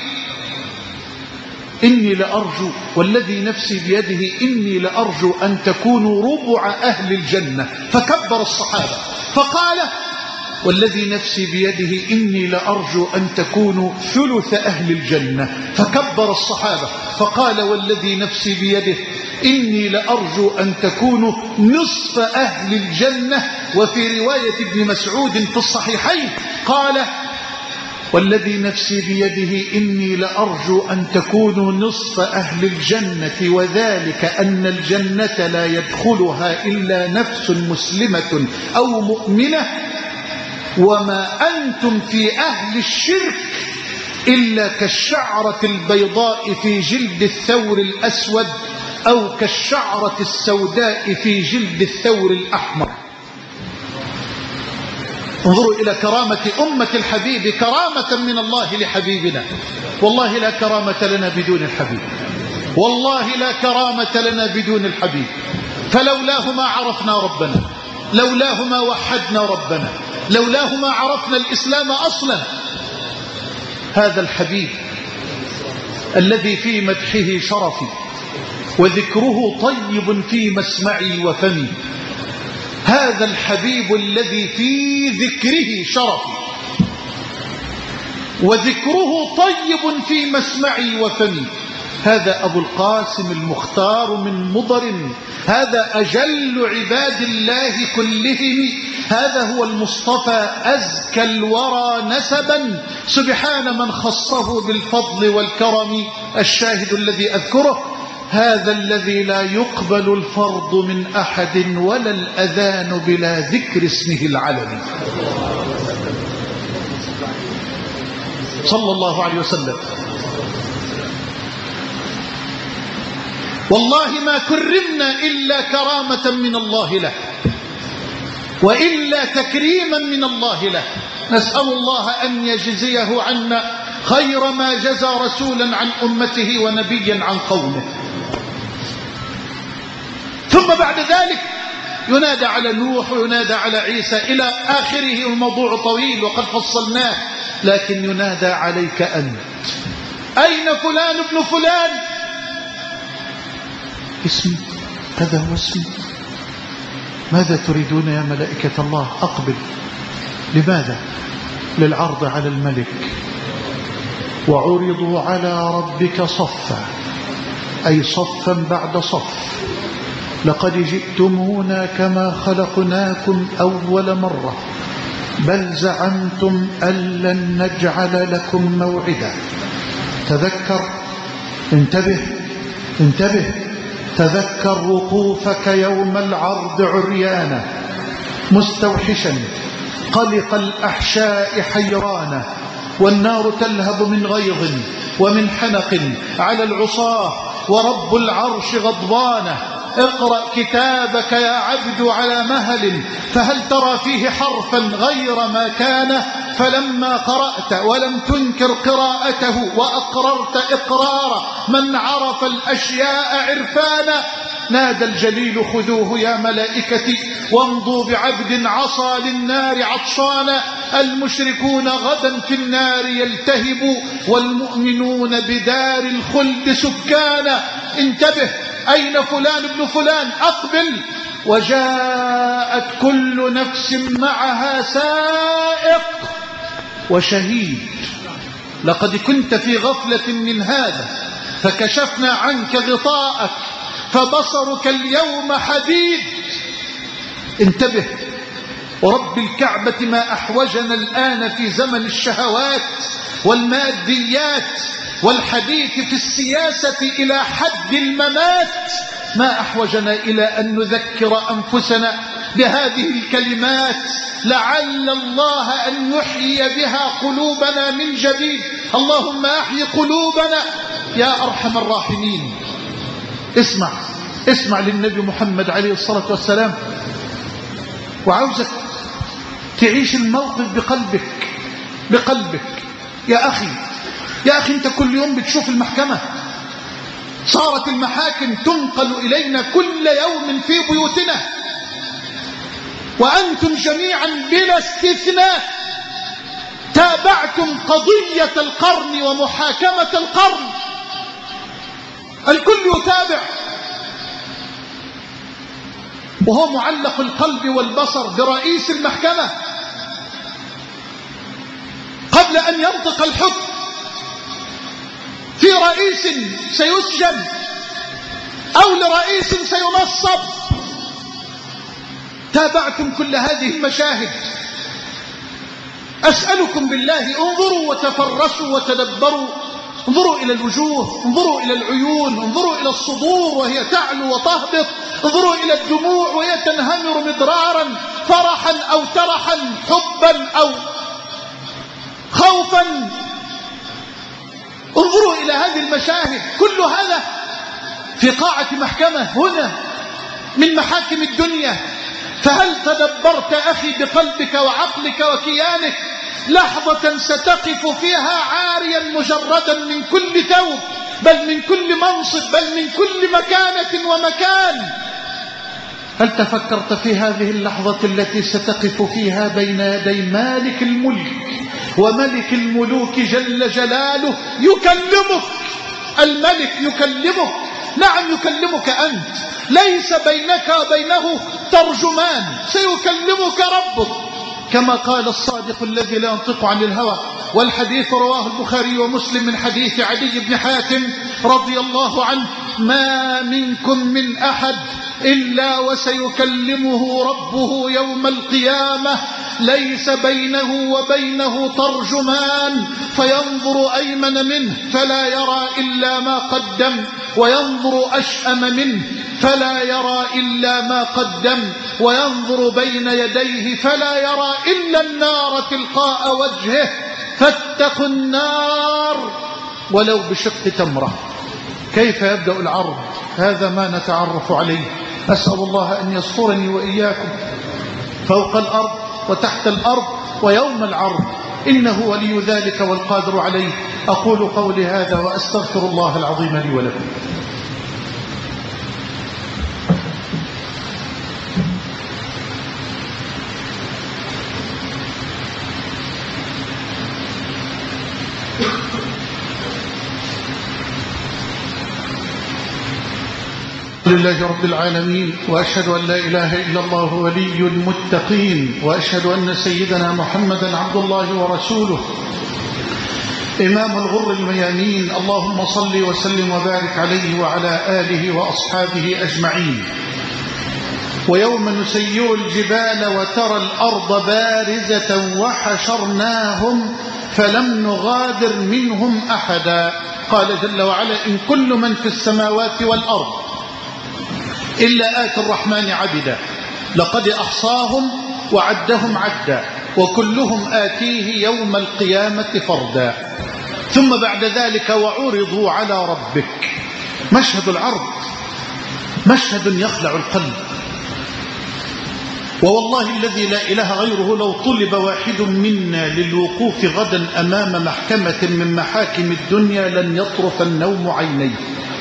إني لأرجو والذي نفسي بيده، إني لأرجو أن تكونوا ربع أهل الجنة. فكبر الصحابة فقال: والذي نفسي بيده إني لأرجو أن تكونوا ثلث أهل الجنة. فكبر الصحابة فقال: والذي نفسي بيده إني لأرجو أن تكونوا نصف أهل الجنة. وفي رواية ابن مسعود في الصحيحين قال: والذي نفسي بيده إني لأرجو أن تكونوا نصف أهل الجنة، وذلك أن الجنة لا يدخلها إلا نفس مسلمة أو مؤمنة، وما أنتم في أهل الشرك إلا كالشعرة البيضاء في جلد الثور الأسود، أو كالشعرة السوداء في جلد الثور الأحمر. انظروا إلى كرامة أمة الحبيب، كرامة من الله لحبيبنا. والله لا كرامة لنا بدون الحبيب، والله لا كرامة لنا بدون الحبيب. فلولاه ما عرفنا ربنا، لولاه ما وحدنا ربنا، لولاه ما عرفنا الإسلام أصلا. هذا الحبيب الذي في مدحه شرفي وذكره طيب في مسمعي وفمي، هذا الحبيب الذي في ذكره شرفي وذكره طيب في مسمعي وفمي، هذا أبو القاسم المختار من مضر، هذا أجل عباد الله كلهم، هذا هو المصطفى أزكى الورى نسبا، سبحان من خصه بالفضل والكرم. الشاهد الذي أذكره هذا الذي لا يقبل الفرض من أحد ولا الأذان بلا ذكر اسمه العلم، صلى الله عليه وسلم. والله ما كرمنا إلا كرامة من الله له، وإلا تكريما من الله له. نسأل الله أن يجزيه عنا خير ما جزى رسولا عن أمته ونبيا عن قومه. ثم بعد ذلك ينادى على نوح وينادى على عيسى إلى آخره، الموضوع طويل وقد فصلناه، لكن ينادى عليك أنت. أين فلان ابن فلان؟ اسمي هذا هو اسمي. ماذا تريدون يا ملائكة الله؟ أقبل. لماذا؟ للعرض على الملك. وعرضوا على ربك صفا، أي صفا بعد صف. لقد جئتمونا كما خلقناكم أول مرة، بل زعمتم أن لن نجعل لكم موعدا. تذكر، انتبه انتبه، تذكر وقوفك يوم العرض عريانا مستوحشا قلق الأحشاء حيرانا، والنار تلهب من غيظ ومن حنق على العصاة، ورب العرش غضبانه. اقرأ كتابك يا عبد على مهل، فهل ترى فيه حرفا غير ما كان؟ فلما قرأت ولم تنكر قراءته وأقررت إقرار من عرف الأشياء عرفانا، نادى الجليل خذوه يا ملائكتي وامضوا بعبد عصى للنار عطشانا. المشركون غدا في النار يلتهبوا، والمؤمنون بدار الخلد سكانا. انتبه، أين فلان ابن فلان؟ أقبل. وجاءت كل نفس معها سائق وشهيد. لقد كنت في غفلة من هذا فكشفنا عنك غطاءك فبصرك اليوم حديد. انتبه، ورب الكعبة ما أحوجنا الآن في زمن الشهوات والماديات والحديث في السياسة إلى حد الممات، ما أحوجنا إلى أن نذكر أنفسنا بهذه الكلمات لعل الله أن يحيي بها قلوبنا من جديد. اللهم أحيي قلوبنا يا أرحم الراحمين. اسمع اسمع للنبي محمد عليه الصلاة والسلام، وعاوزك تعيش الموقف بقلبك. يا أخي أنت كل يوم بتشوف المحكمة، صارت المحاكم تنقل إلينا كل يوم في بيوتنا، وأنتم جميعا بلا استثناء تابعتم قضية القرن ومحاكمة القرن، الكل يتابع، وهو معلق القلب والبصر برئيس المحكمة قبل أن ينطق الحكم، في رئيس سيسجن أو لرئيس سينصب. تابعتم كل هذه المشاهد. أسألكم بالله انظروا وتفرسوا وتدبروا، انظروا إلى الوجوه، انظروا إلى العيون، انظروا إلى الصدور وهي تعلو وتهبط، انظروا إلى الدموع وهي تنهمر مدرارا، فرحا أو ترحا، حبا أو خوفا. انظروا إلى هذه المشاهد، كل هذا في قاعة محكمة هنا من محاكم الدنيا. فهل تدبرت أخي بقلبك وعقلك وكيانك لحظة ستقف فيها عاريا مجردا من كل ثوب، بل من كل منصب، بل من كل مكانة ومكان؟ هل تفكرت في هذه اللحظة التي ستقف فيها بين يدي مالك الملك وملك الملوك جل جلاله يكلمك؟ الملك يكلمك، نعم يكلمك أنت، ليس بينك وبينه ترجمان، سيكلمك ربك كما قال الصادق الذي لا ينطق عن الهوى، والحديث رواه البخاري ومسلم من حديث عدي بن حاتم رضي الله عنه: ما منكم من أحد إلا وسيكلمه ربه يوم القيامة، ليس بينه وبينه ترجمان، فينظر أيمن منه فلا يرى إلا ما قدم، وينظر أشأم منه فلا يرى إلا ما قدم، وينظر بين يديه فلا يرى إلا النار تلقاء وجهه، فاتقوا النار ولو بشق تمرة. كيف يبدأ العرض؟ هذا ما نتعرف عليه. أسأل الله أن يسترني وإياكم فوق الأرض وتحت الأرض ويوم العرض، إنه ولي ذلك والقادر عليه. أقول قولي هذا وأستغفر الله العظيم لي ولكم. لله رب العالمين، وأشهد أن لا إله إلا الله ولي المتقين، وأشهد أن سيدنا محمدا عبد الله ورسوله إمام الغر الميامين. اللهم صل وسلم وبارك عليه وعلى آله وأصحابه أجمعين. ويوم نسير الجبال وترى الأرض بارزة وحشرناهم فلم نغادر منهم أحدا. قال جل وعلا: إن كل من في السماوات والأرض إلا آتي الرحمن عبدا، لقد أحصاهم وعدهم عدا، وكلهم آتيه يوم القيامة فردا. ثم بعد ذلك: وعرضوا على ربك. مشهد العرض مشهد يخلع القلب، ووالله الذي لا إله غيره لو طلب واحد منا للوقوف غدا أمام محكمة من محاكم الدنيا لن يطرف النوم عينيه.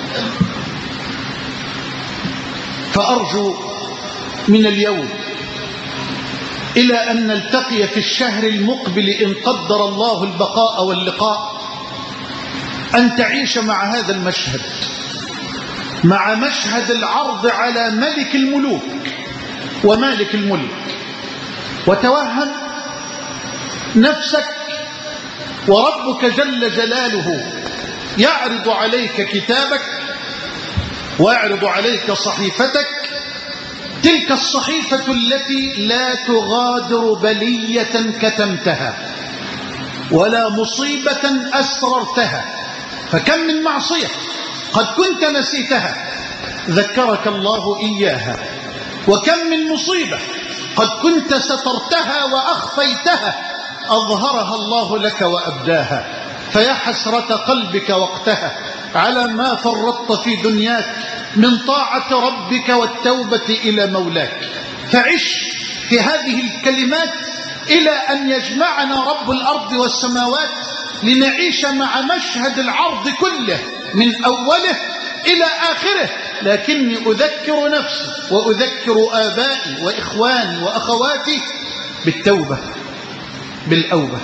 فأرجو من اليوم إلى أن نلتقي في الشهر المقبل إن قدر الله البقاء واللقاء، أن تعيش مع هذا المشهد، مع مشهد العرض على ملك الملوك ومالك الملك، وتوهم نفسك وربك جل جلاله يعرض عليك كتابك ويعرض عليك صحيفتك، تلك الصحيفة التي لا تغادر بلية كتمتها ولا مصيبة أسررتها. فكم من معصية قد كنت نسيتها ذكرك الله إياها، وكم من مصيبة قد كنت سترتها وأخفيتها أظهرها الله لك وأبداها. فيا حسرة قلبك وقتها على ما فرطت في دنياك من طاعة ربك والتوبة إلى مولاك. فعش في هذه الكلمات إلى أن يجمعنا رب الأرض والسماوات لنعيش مع مشهد العرض كله من أوله إلى آخره. لكني أذكر نفسي وأذكر آبائي وإخواني وأخواتي بالتوبة بالأوبة.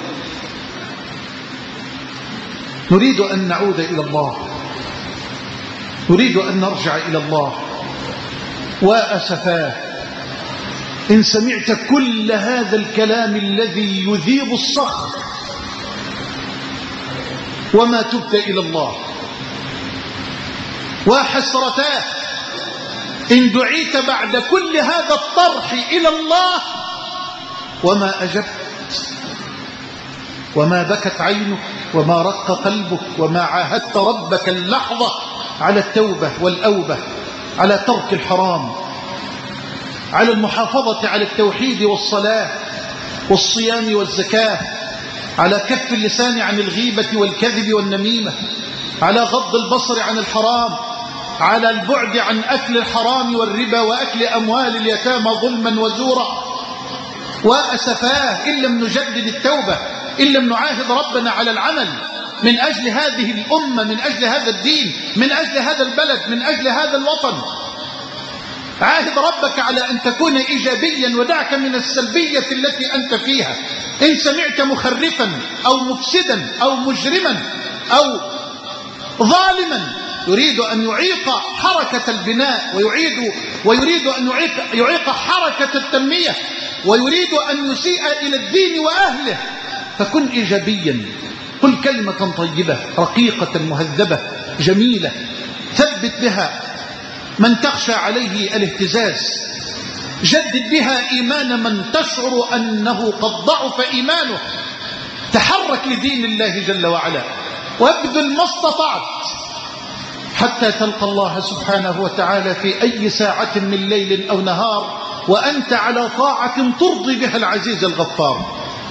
نريد أن نعود إلى الله، نريد أن نرجع إلى الله. وأسفاه إن سمعت كل هذا الكلام الذي يذيب الصخر وما تبت إلى الله. وحسرتاه إن دعيت بعد كل هذا الطرح إلى الله وما أجبت، وما بكت عينك، وما رق قلبك، وما عاهدت ربك اللحظة على التوبة والأوبة، على ترك الحرام، على المحافظة على التوحيد والصلاة والصيام والزكاة، على كف اللسان عن الغيبة والكذب والنميمة، على غض البصر عن الحرام، على البعد عن أكل الحرام والربا وأكل أموال اليتامى ظلما وزورا. وأسفاه إن لم نجدد التوبة، إن لم نعاهد ربنا على العمل من أجل هذه الأمة، من أجل هذا الدين، من أجل هذا البلد، من أجل هذا الوطن. عاهد ربك على أن تكون إيجابيا ودعك من السلبية التي أنت فيها. إن سمعت مخرفا أو مفسدا أو مجرما أو ظالما يريد أن يعيق حركة البناء ويريد أن يعيق حركة التنمية ويريد أن يسيء إلى الدين وأهله، فكن إيجابيا، قل كلمة طيبة رقيقة مهذبة جميلة ثبت بها من تخشى عليه الاهتزاز، جدد بها إيمان من تشعر أنه قد ضعف إيمانه. تحرك لدين الله جل وعلا وابذل ما استطعت حتى تلقى الله سبحانه وتعالى في أي ساعة من ليل أو نهار وأنت على طاعة ترضي بها العزيز الغفار.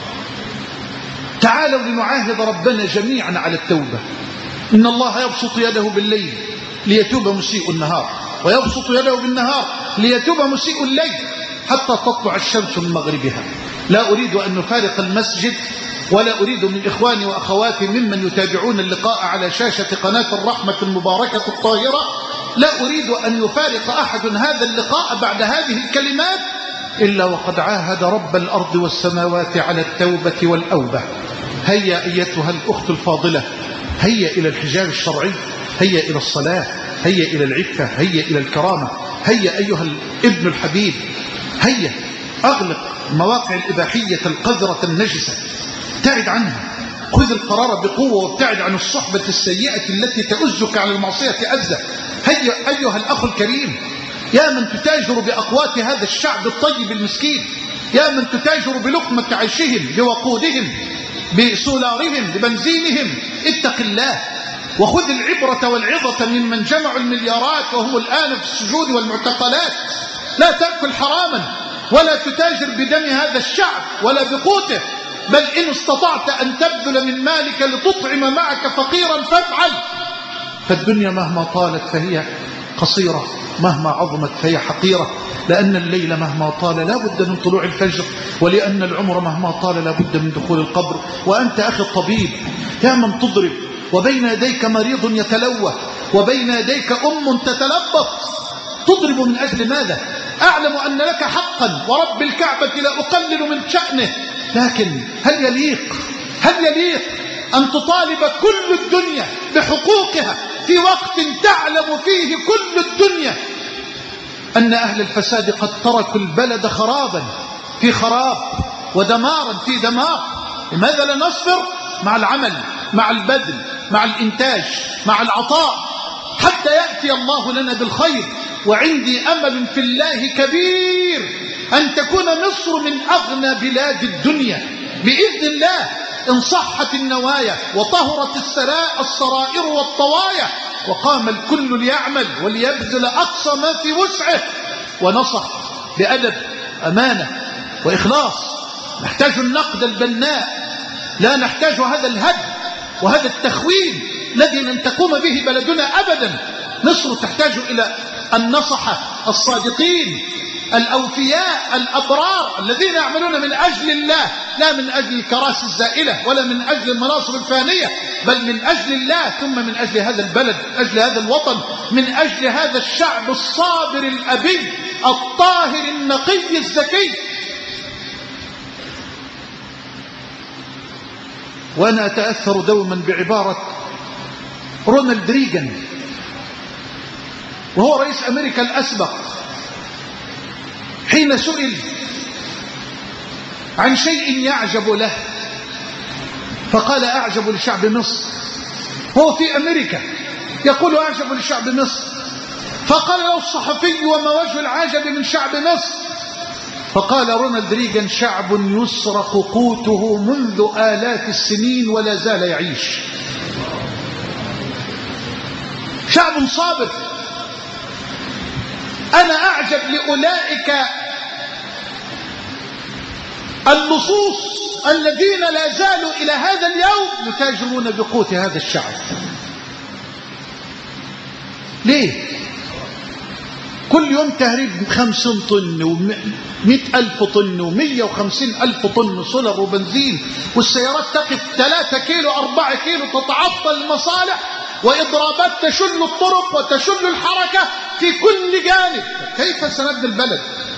تعالوا لنعاهد ربنا جميعا على التوبة. إن الله يبسط يده بالليل ليتوب مسيء النهار، ويبسط يده بالنهار ليتوب مسيء الليل حتى تطلع الشمس من مغربها. لا أريد أن نفارق المسجد، ولا أريد من إخواني وأخواتي ممن يتابعون اللقاء على شاشة قناة الرحمة المباركة الطاهرة، لا أريد أن يفارق أحد هذا اللقاء بعد هذه الكلمات إلا وقد عاهد رب الأرض والسماوات على التوبة والأوبة. هيا أيتها الأخت الفاضلة، هيا إلى الحجاب الشرعي، هيا إلى الصلاة، هيا إلى العفة، هيا إلى الكرامة. هيا أيها الابن الحبيب، هيا أغلق المواقع الإباحية القذرة النجسة، ابتعد عنها، خذ القرار بقوة وابتعد عن الصحبة السيئة التي تؤزك على المعصية أزة. هيا أيها الأخ الكريم، يا من تتاجر بأقوات هذا الشعب الطيب المسكين، يا من تتاجر بلقمة عيشهم، بوقودهم، بسولارهم، ببنزينهم، اتق الله وخذ العبرة والعظة ممن جمعوا المليارات وهم الآن في السجون والمعتقلات. لا تأكل حراما ولا تتاجر بدم هذا الشعب ولا بقوته، بل إن استطعت أن تبذل من مالك لتطعم معك فقيرا فافعل. فالدنيا مهما طالت فهي قصيرة، مهما عظمت فهي حقيرة، لأن الليل مهما طال لا بد من طلوع الفجر، ولأن العمر مهما طال لا بد من دخول القبر. وأنت أخي الطبيب يا من تضرب وبين يديك مريض يتلوى وبين يديك أم تتلبط، تضرب من أجل ماذا؟ أعلم أن لك حقا ورب الكعبة لا أقلل من شأنه، لكن هل يليق أن تطالب كل الدنيا بحقوقها في وقت تعلم فيه كل الدنيا أن أهل الفساد قد تركوا البلد خرابا في خراب ودمارا في دمار؟ لماذا لا نصبر مع العمل، مع البذل، مع الإنتاج، مع العطاء حتى يأتي الله لنا بالخير؟ وعندي أمل في الله كبير أن تكون مصر من أغنى بلاد الدنيا بإذن الله، إن صحت النوايا وطهرت السرائر والطوايا وقام الكل ليعمل وليبذل أقصى ما في وسعه ونصح بأدب أمانة وإخلاص. نحتاج النقد البناء، لا نحتاج هذا الهدم وهذا التخوين الذي لن تقوم به بلدنا أبدا. مصر تحتاج إلى النصحة الصادقين الأوفياء الأبرار الذين يعملون من أجل الله، لا من أجل الكراسي الزائلة ولا من أجل المناصب الفانية، بل من أجل الله، ثم من أجل هذا البلد، من أجل هذا الوطن، من أجل هذا الشعب الصابر الأبي الطاهر النقي الزكي. وأنا أتأثر دوما بعبارة رونالد ريغان وهو رئيس أمريكا الأسبق، حين سئل عن شيء يعجب له فقال أعجب لشعب مصر. هو في أمريكا يقول أعجب لشعب مصر، فقال له الصحفي وما وجه العجب من شعب مصر؟ فقال رونالد ريغان شعب يسرق قوته منذ آلاف السنين ولا زال يعيش، شعب صابر. أنا أعجب لأولئك اللصوص الذين لا زالوا إلى هذا اليوم يتاجرون بقوت هذا الشعب. ليه؟ كل يوم تهريب 50 طن و100,000 طن و150,000 طن سولر وبنزين، والسيارات تقف 3 كيلو 4 كيلو، تتعطل المصالح، وإضرابات تشل الطرق وتشل الحركة في كل جانب. كيف سنبني البلد؟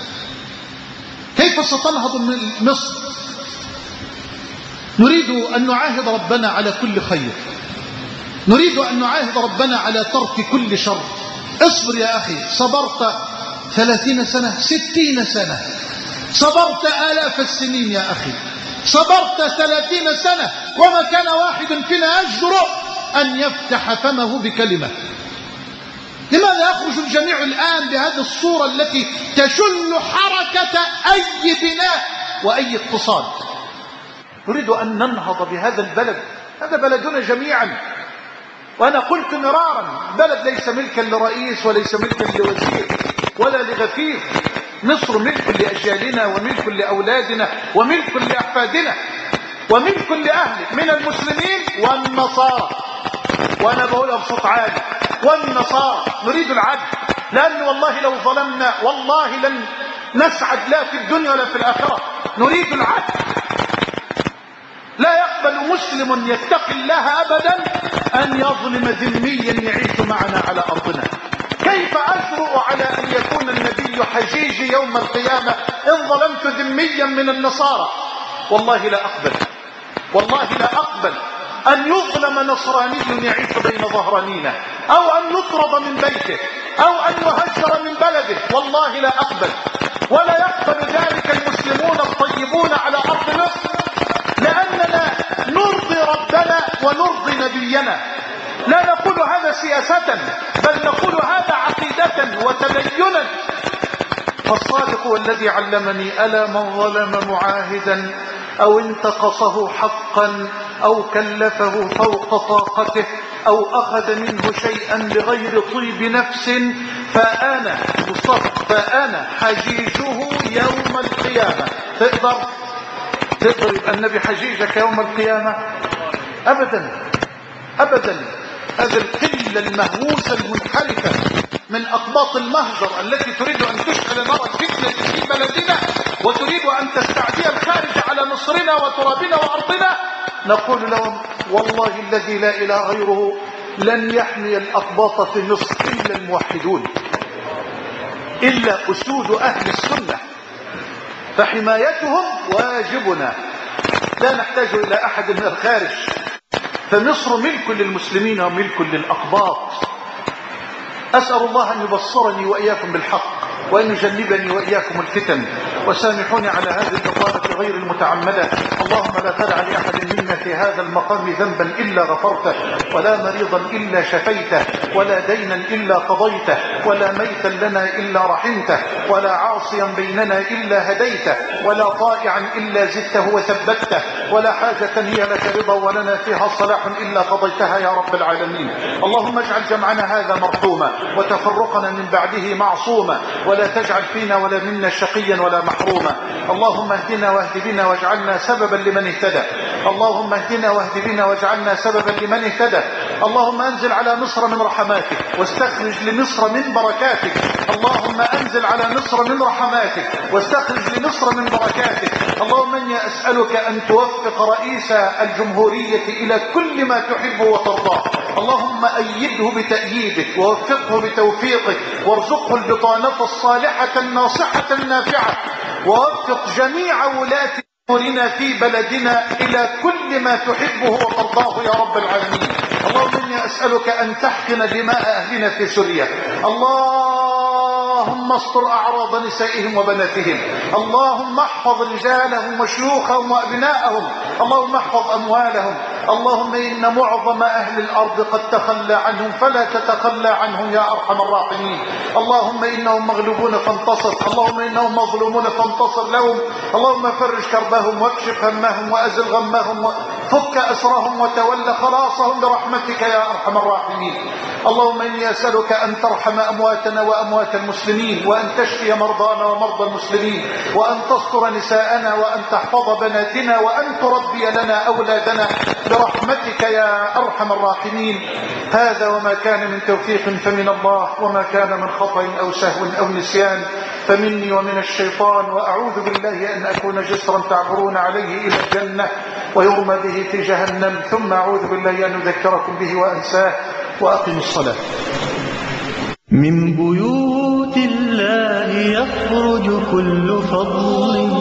كيف ستنهض مصر؟ نريد أن نعاهد ربنا على كل خير، نريد أن نعاهد ربنا على ترك كل شر. اصبر يا أخي، صبرت 30 سنة 60 سنة، صبرت آلاف السنين يا أخي، صبرت 30 سنة، وما كان واحد فينا يجرؤ أن يفتح فمه بكلمة. لماذا يخرج الجميع الآن بهذه الصورة التي تشل حركة أي بناء وأي اقتصاد؟ نريد أن ننهض بهذا البلد، هذا بلدنا جميعا. وأنا قلت مرارا، بلد ليس ملكا لرئيس وليس ملكا لوزير ولا لغفير. مصر ملك لأجيالنا وملك لأولادنا وملك لأحفادنا وملك لأهله من المسلمين والنصارى. وأنا بقولها بصوت عالي، والنصارى. نريد العدل، لأن والله لو ظلمنا والله لن نسعد لا في الدنيا ولا في الآخرة. نريد العدل. لا يقبل مسلم يتقي الله أبدا أن يظلم ذميا يعيش معنا على أرضنا. كيف أجرؤ على أن يكون النبي حجيجي يوم القيامة إن ظلمت ذميا من النصارى؟ والله لا أقبل، والله لا أقبل أن يظلم نصراني يعيش بين ظهرانينا، أو أن يطرد من بيته، أو أن يهجر من بلده. والله لا أقبل، ولا يقبل ذلك المسلمون الطيبون على أرض مصر، لأننا نرضي ربنا ونرضي نبينا. لا نقول هذا سياسة، بل نقول هذا عقيدة وتدينا. فالصادق هو الذي علمني: ألا من ظلم معاهدا أو انتقصه حقا أو كلفه فوق طاقته أو أخذ منه شيئا بغير طيب نفس فأنا حجيجه يوم القيامة. تقدر يبقى النبي حجيجك يوم القيامة؟ أبدا أبدا. هذه القلة المهووسة المنحرفة من أقباط المهجر التي تريد أن تشعل نار الفتنة في بلدنا وتريد أن تستعدي الخارج على مصرنا وترابنا وأرضنا، نقول لهم: والله الذي لا إله غيره لن يحمي الأقباط في مصر إلا الموحدون، إلا أسود أهل السنة، فحمايتهم واجبنا، لا نحتاج إلى أحد من الخارج. فمصر ملك للمسلمين وملك للأقباط. أسأل الله أن يبصرني وإياكم بالحق وأن يجنبني وإياكم الفتن. وسامحوني على هذه الإطالة غير المتعمدة. اللهم لا تدع لأحد منا في هذا المقام ذنبا إلا غفرته، ولا مريضا إلا شفيته، ولا دينا إلا قضيته، ولا ميتا لنا إلا رحمته، ولا عاصيا بيننا إلا هديته، ولا طائعا إلا زدته وثبته، ولا حاجة هي لك رضا ولنا فيها صلاح إلا قضيتها يا رب العالمين. اللهم اجعل جمعنا هذا مرحوما وتفرقنا من بعده معصوما، ولا تجعل فينا ولا منا شقيا ولا محروما. اللهم اهدنا واهد بنا واجعلنا سببا لمن اهتدى. اللهم اهدنا واهد بنا واجعلنا سببا لمن اهتدى. اللهم انزل على مصر من رحماتك واستخرج لمصر من بركاتك. اللهم انزل على مصر من رحماتك واستخرج لمصر من بركاتك. اللهم اني اسألك ان توفق رئيس الجمهورية الى كل ما تحب وترضاه. اللهم ايده بتأييدك ووفقه بتوفيقك وارزقه البطانة الصالحة الناصحة النافعة، ووفق جميع ولاة أمورنا في بلدنا إلى كل ما تحبه وترضاه يا رب العالمين. اللهم إني أسألك أن تحقن دماء أهلنا في سوريا. اللهم استر أعراض نسائهم وبناتهم. اللهم احفظ رجالهم وشيوخهم وأبنائهم. اللهم احفظ أموالهم. اللهم إن معظم أهل الأرض قد تخلى عنهم فلا تتخلى عنهم يا أرحم الراحمين. اللهم إنهم مغلوبون فانتصر. اللهم إنهم مظلومون فانتصر لهم. اللهم فرج كربهم واكشف همهم وأزل غمهم فك أسرهم وتول خلاصهم برحمتك يا أرحم الراحمين. اللهم إني أسألك أن ترحم أمواتنا وأموات المسلمين، وأن تشفي مرضانا ومرضى المسلمين، وأن تستر نساءنا، وأن تحفظ بناتنا، وأن تربي لنا أولادنا برحمتك يا أرحم الراحمين. هذا وما كان من توفيق فمن الله، وما كان من خطأ أو سهو أو نسيان فمني ومن الشيطان، وأعوذ بالله أن أكون جسرا تعبرون عليه إلى الجنة ويرمى به في جهنم، ثم أعوذ بالله أن أذكركم به وأنساه. وأقم الصلاة. من بيوت الله يخرج كل فضل